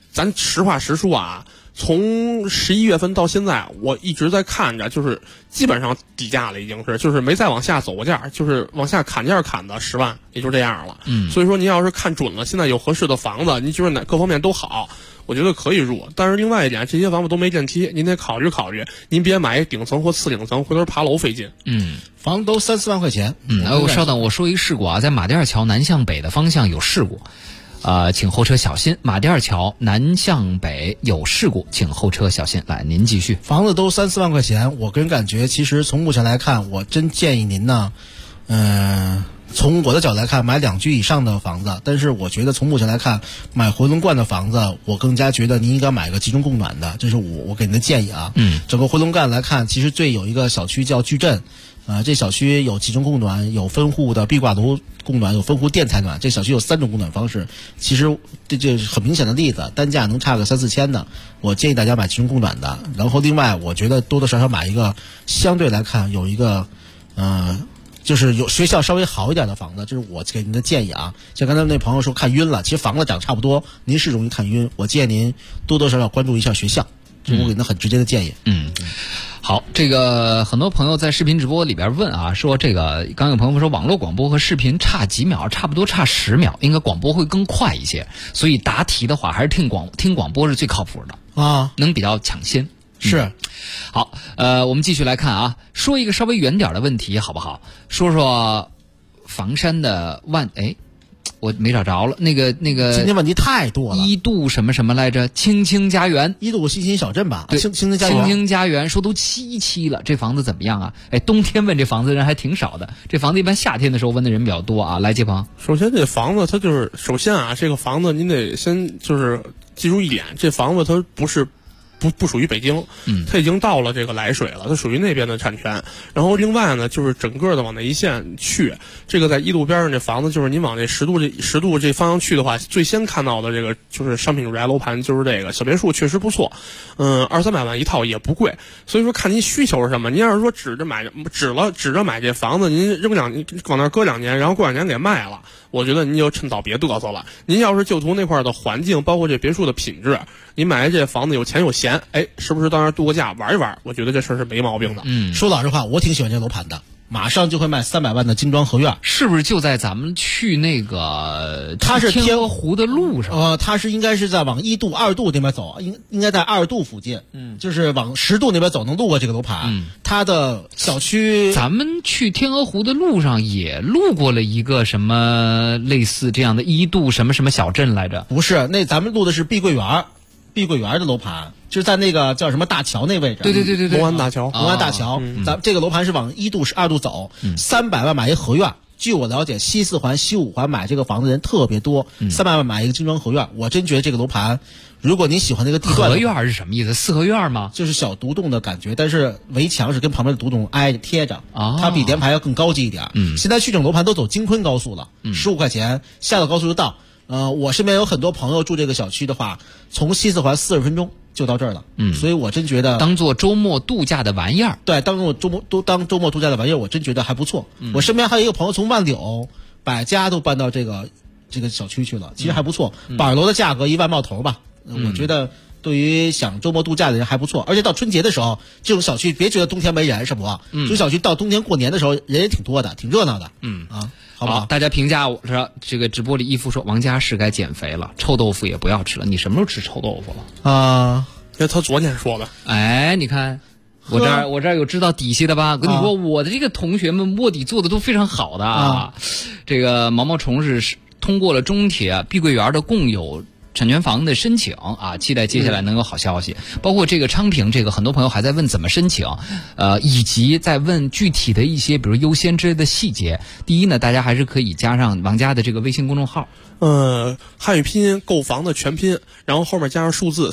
咱实话实说啊，从11月份到现在，我一直在看着，就是基本上底价了，已经是就是没再往下走价，就是往下砍价砍的10万，也就这样了。所以说您要是看准了，现在有合适的房子，您觉得各方面都好，我觉得可以入。但是另外一点，这些房子都没电梯，您得考虑考虑，您别买顶层或次顶层，回头爬楼费劲。 房子都3-4万块钱。 稍等，我说一事故啊，在马甸桥南向北的方向有事故。请后车小心。马甸桥南向北有事故，请后车小心。来，您继续。 房子都3-4万块钱，我个人感觉，其实从目前来看，我真建议您呢，从我的角度来看，买2居以上的房子。但是我觉得从目前来看，买回龙观的房子，我更加觉得您应该买个集中供暖的，这是我给您的建议啊。整个回龙观来看，其实最有一个小区叫矩阵。这小区有集中供暖，有分户的壁挂炉供暖，有分户电采暖。这小区有3种供暖方式，其实这很明显的例子，单价能差个3-4千的。我建议大家买集中供暖的。然后另外，我觉得多多少少买一个相对来看有一个就是有学校稍微好一点的房子，这是我给您的建议啊。像刚才那朋友说看晕了，其实房子长差不多，您是容易看晕。我建议您多多少少关注一下学校，这是我给您很直接的建议。 好，这个很多朋友在视频直播里边问啊，说这个刚有朋友说网络广播和视频差几秒，差不多差10秒，应该广播会更快一些，所以答题的话还是听广播是最靠谱的啊，能比较抢先。 是。 好，我们继续来看啊，说一个稍微远点的问题好不好？说说房山的我没找着了，那个今天问题太多了。 一度什么什么来着？青青家园， 一度新兴小镇吧？ 对， 青青家园。 青青家园说都7了，这房子怎么样啊？冬天问这房子人还挺少的，这房子一般夏天的时候问的人比较多啊。来，接鹏。 首先这房子它就是首先啊，这个房子您得先就是记住一点，这房子它不属于北京，它已经到了这个涞水了，它属于那边的产权。然后另外呢，就是整个的往那一线去，这个在一路边上这房子，就是您往这10度这方向去的话，最先看到的这个就是商品住宅楼盘，就是这个小别墅，确实不错，200-300万一套也不贵。所以说看您需求是什么，您要是说指着买这房子，您往那搁2年，然后过2年给卖了，我觉得您就趁早别嘚瑟了。您要是就图那块的环境，包括这别墅的品质，您买这房子有钱有闲，时不时到那儿度个假玩一玩，我觉得这事儿是没毛病的。 说老实话，我挺喜欢这楼盘的，马上就会卖300万的精装合院， 是不是就在咱们去那个它是天鹅湖的路上？ 它是应该是在往1度、2度那边走，应该在2度附近，就是往10度那边走，能路过这个楼盘。它的小区， 咱们去天鹅湖的路上也路过了一个什么类似这样的1度什么什么小镇来着？ 不是，那咱们路的是碧桂园的楼盘，就是在那个叫什么大桥那位置。 对， 龙安大桥。 咱这个楼盘是往1度2度走，300万买一合院。据我了解，西4环、西5环买这个房子的人特别多，300万买一个精装合院。我真觉得这个楼盘，如果您喜欢那个地段， 合院是什么意思？4合院吗？ 就是小独栋的感觉，但是围墙是跟旁边的独栋贴着，它比联排要更高级一点。现在去这种楼盘都走京昆高速了，15块钱下了高速就到。我身边有很多朋友住这个小区的话，从西4环40分钟就到这儿了。所以我真觉得当做周末度假的玩意儿。 对，当周末度假的玩意儿，我真觉得还不错。我身边还有一个朋友从万柳、百家都搬到这个小区去了，其实还不错。板楼的价格1万冒头吧，我觉得对于想周末度假的人还不错。而且到春节的时候，这种小区别觉得冬天没人是不？这种小区到冬天过年的时候人也挺多的，挺热闹的。好吧， 大家评价我说这个直播里一夫说王家是该减肥了，臭豆腐也不要吃了。你什么时候吃臭豆腐了？ 这他昨天说的。 你看我这儿有知道底细的吧？跟你说，我的这个同学们卧底做的都非常好的啊。这个毛毛虫是通过了中铁碧桂园的共有产权房的申请啊，期待接下来能有好消息。包括这个昌平，这个很多朋友还在问怎么申请，以及在问具体的一些比如优先之类的细节。第一呢，大家还是可以加上王家的这个微信公众号。 汉语拼音购房的全拼，然后后面加上数字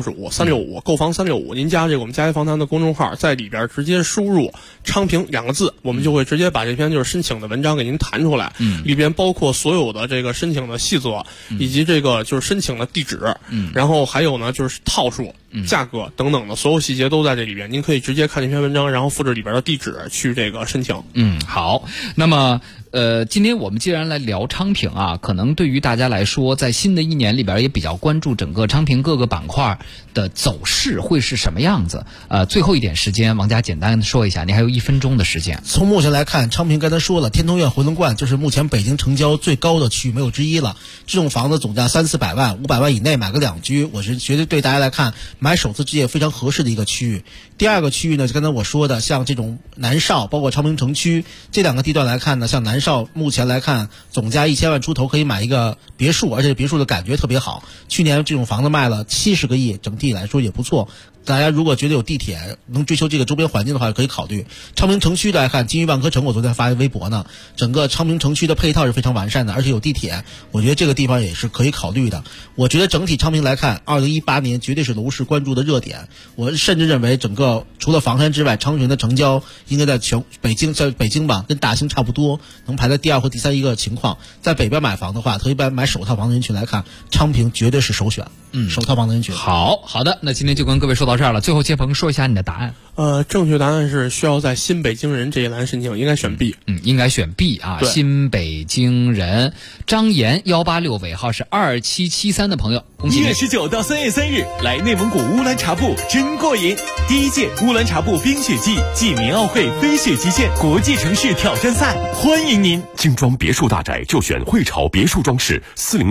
365，购房365。您加这个我们佳怡房谈的公众号，在里边直接输入昌平2个字，我们就会直接把这篇就是申请的文章给您弹出来。里边包括所有的这个申请的细则，以及这个就是申请的地址，然后还有呢就是套数、价格等等的所有细节都在这里边。您可以直接看这篇文章，然后复制里边的地址去这个申请。 好，那么今天我们既然来聊昌平啊，可能对于大家来说，在新的一年里边也比较关注整个昌平各个板块的走势会是什么样子。最后一点时间，王佳简单说一下，你还有1分钟的时间。 从目前来看，昌平刚才说了，天通苑回龙观就是目前北京成交最高的区域，没有之一了。这种房子总价300-400万，500万以内买个2居，我是觉得对大家来看买首次置业非常合适的一个区域。第二个区域呢，就刚才我说的，像这种南邵包括昌平城区这2个地段来看呢，像南邵目前来看总价1000万出头可以买一个别墅，而且别墅的感觉特别好。去年这种房子卖了70个亿，整体来说也不错。大家如果觉得有地铁能追求这个周边环境的话，可以考虑。昌平城区来看，金域万科城我昨天发一微博呢，整个昌平城区的配套是非常完善的，而且有地铁，我觉得这个地方也是可以考虑的。我觉得整体昌平来看，2018年绝对是楼市关注的热点。我甚至认为整个除了房山之外，昌平的成交应该在北京吧，跟大兴差不多，能排在第2或第3一个情况。在北边买房的话，特别买首套房的人群来看，昌平绝对是首选。首套房的人群。 好的，那今天就跟各位说到这儿了。最后接鹏说一下你的答案。 正确答案是需要在新北京人这一栏申请，应该选 B。 应该选 B 啊。新北京人张岩186尾号是2773的朋友，恭喜你。 1月19到3月3日，来内蒙古乌兰察布真过瘾！第1届乌兰察布冰雪季暨棉奥会飞雪极限国际城市挑战赛，欢迎您！ 精装别墅大宅就选汇潮别墅装饰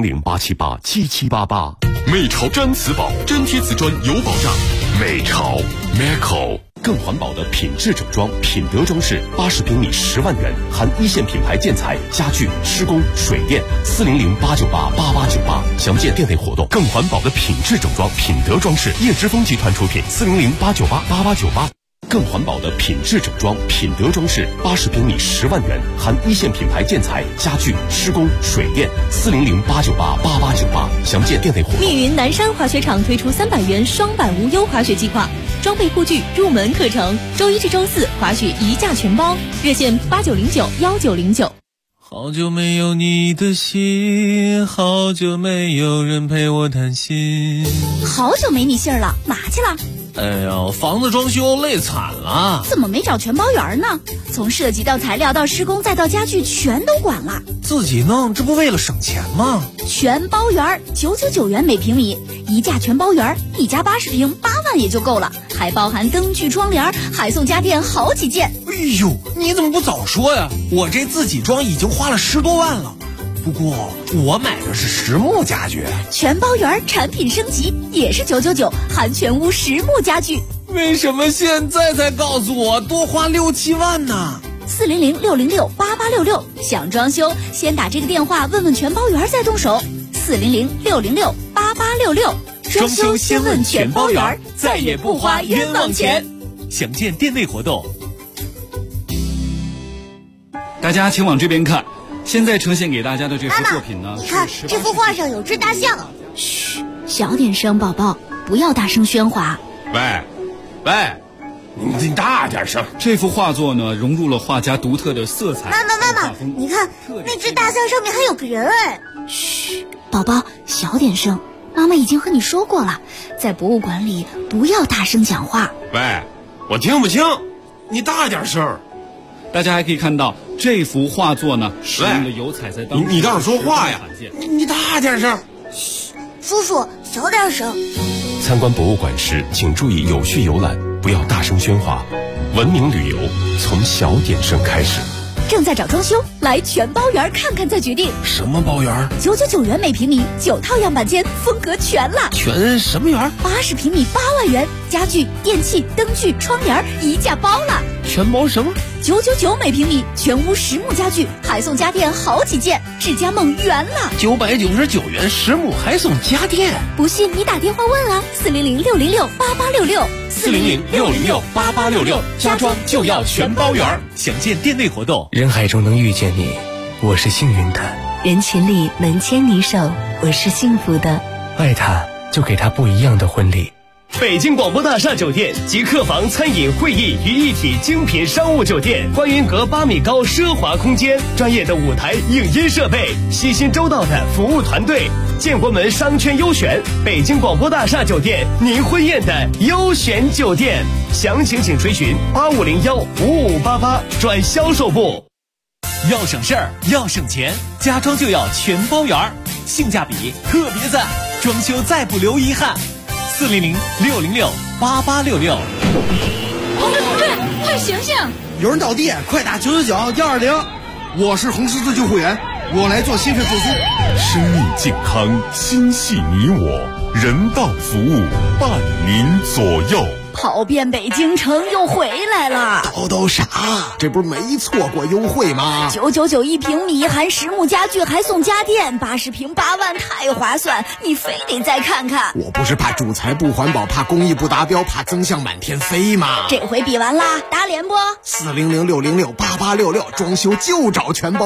，400-878-7788。 美潮毡瓷宝，粘贴瓷砖有保障。 美潮 Meco 更环保的品质整装，品德装饰80平米10万元，含1线品牌建材、家具、施工、水电，400-898-8898，详见店内活动。更环保的品质整装，品德装饰叶之峰集团出品，400-898-8898。更环保的品质整装，品德装饰80平米10万元，含1线品牌建材、家具、施工、水电，400-898-8898，详见店内活动。 密云南山滑雪场推出300元双板无忧滑雪计划，装备护具、入门课程，周1至周4滑雪1价全包，热线8909-1909。 好久没有你的信，好久没有人陪我谈心。 好久没你信儿了，哪去了？ 哎呀，房子装修累惨了。 怎么没找全包员呢？从设计到材料到施工再到家具全都管了。 自己弄，这不为了省钱吗？ 全包员999元每平米，1价全包员，1家80平8万也就够了，还包含灯具窗帘，还送家电好几件。 哎呦，你怎么不早说呀？我这自己装已经花了10多万了。不过我买的是实木家具， 全包员产品升级也是999，含全屋实木家具。 为什么现在才告诉我多花6-7万呢 ？400-606-8866，想装修先打这个电话问问全包员再动手。400-606-8866， 装修先问全包员，再也不花冤枉钱。详见店内活动。 大家请往这边看，现在呈现给大家的这幅作品呢， 你看这幅画上有只大象。 嘘，小点声，宝宝，不要大声喧哗。 喂， 你大点声。 这幅画作呢，融入了画家独特的色彩。 妈妈，你看那只大象上面还有个人哎。 嘘，宝宝，小点声。妈妈已经和你说过了，在博物馆里不要大声讲话。 喂，我听不清，你大点声。 大家还可以看到这幅画作呢，使用的油彩在当中。 你倒是说话呀！你大点声。 嘘，叔叔小点声。 参观博物馆时，请注意有序游览，不要大声喧哗。文明旅游从小点声开始。 正在找装修，来全包园看看再决定。 什么包园 ？999元每平米，9套样板间，风格全了。 全什么园 ？80平米8万元，家具、电器、灯具、窗帘1价包了。 全包什么 ？999每平米，全屋实木家具，还送家电好几件，智家梦圆了。 999元实木还送家电， 不信你打电话问啊，400-606-8866。 400-606-8866，家装就要全包圆。详见店内活动。 人海中能遇见你，我是幸运的； 人群里能牵你手，我是幸福的。 爱他，就给他不一样的婚礼。 北京广播大厦酒店集客房、餐饮、会议于一体精品商务酒店，观云阁8米高奢华空间，专业的舞台影音设备，细心周到的服务团队，建国门商圈优选，北京广播大厦酒店，您婚宴的优选酒店。详情请垂询8501-5588转销售部。 要省事儿，要省钱，家装就要全包圆儿，性价比特别赞，装修再不留遗憾。400-606-8866。 同志，快醒醒！ 有人倒地，快打999-120。我是红十字救护员，我来做心肺复苏。 生命健康，心系你我，人道服务伴您左右。 跑遍北京城又回来了， 都傻，这不是没错过优惠吗 ？999一平米，含实木家具还送家电，80平8万，太划算！你非得再看看。 我不是怕主材不环保，怕工艺不达标，怕增项满天飞吗？ 这回比完啦，打脸不？ 400-606-8866，装修就找全包。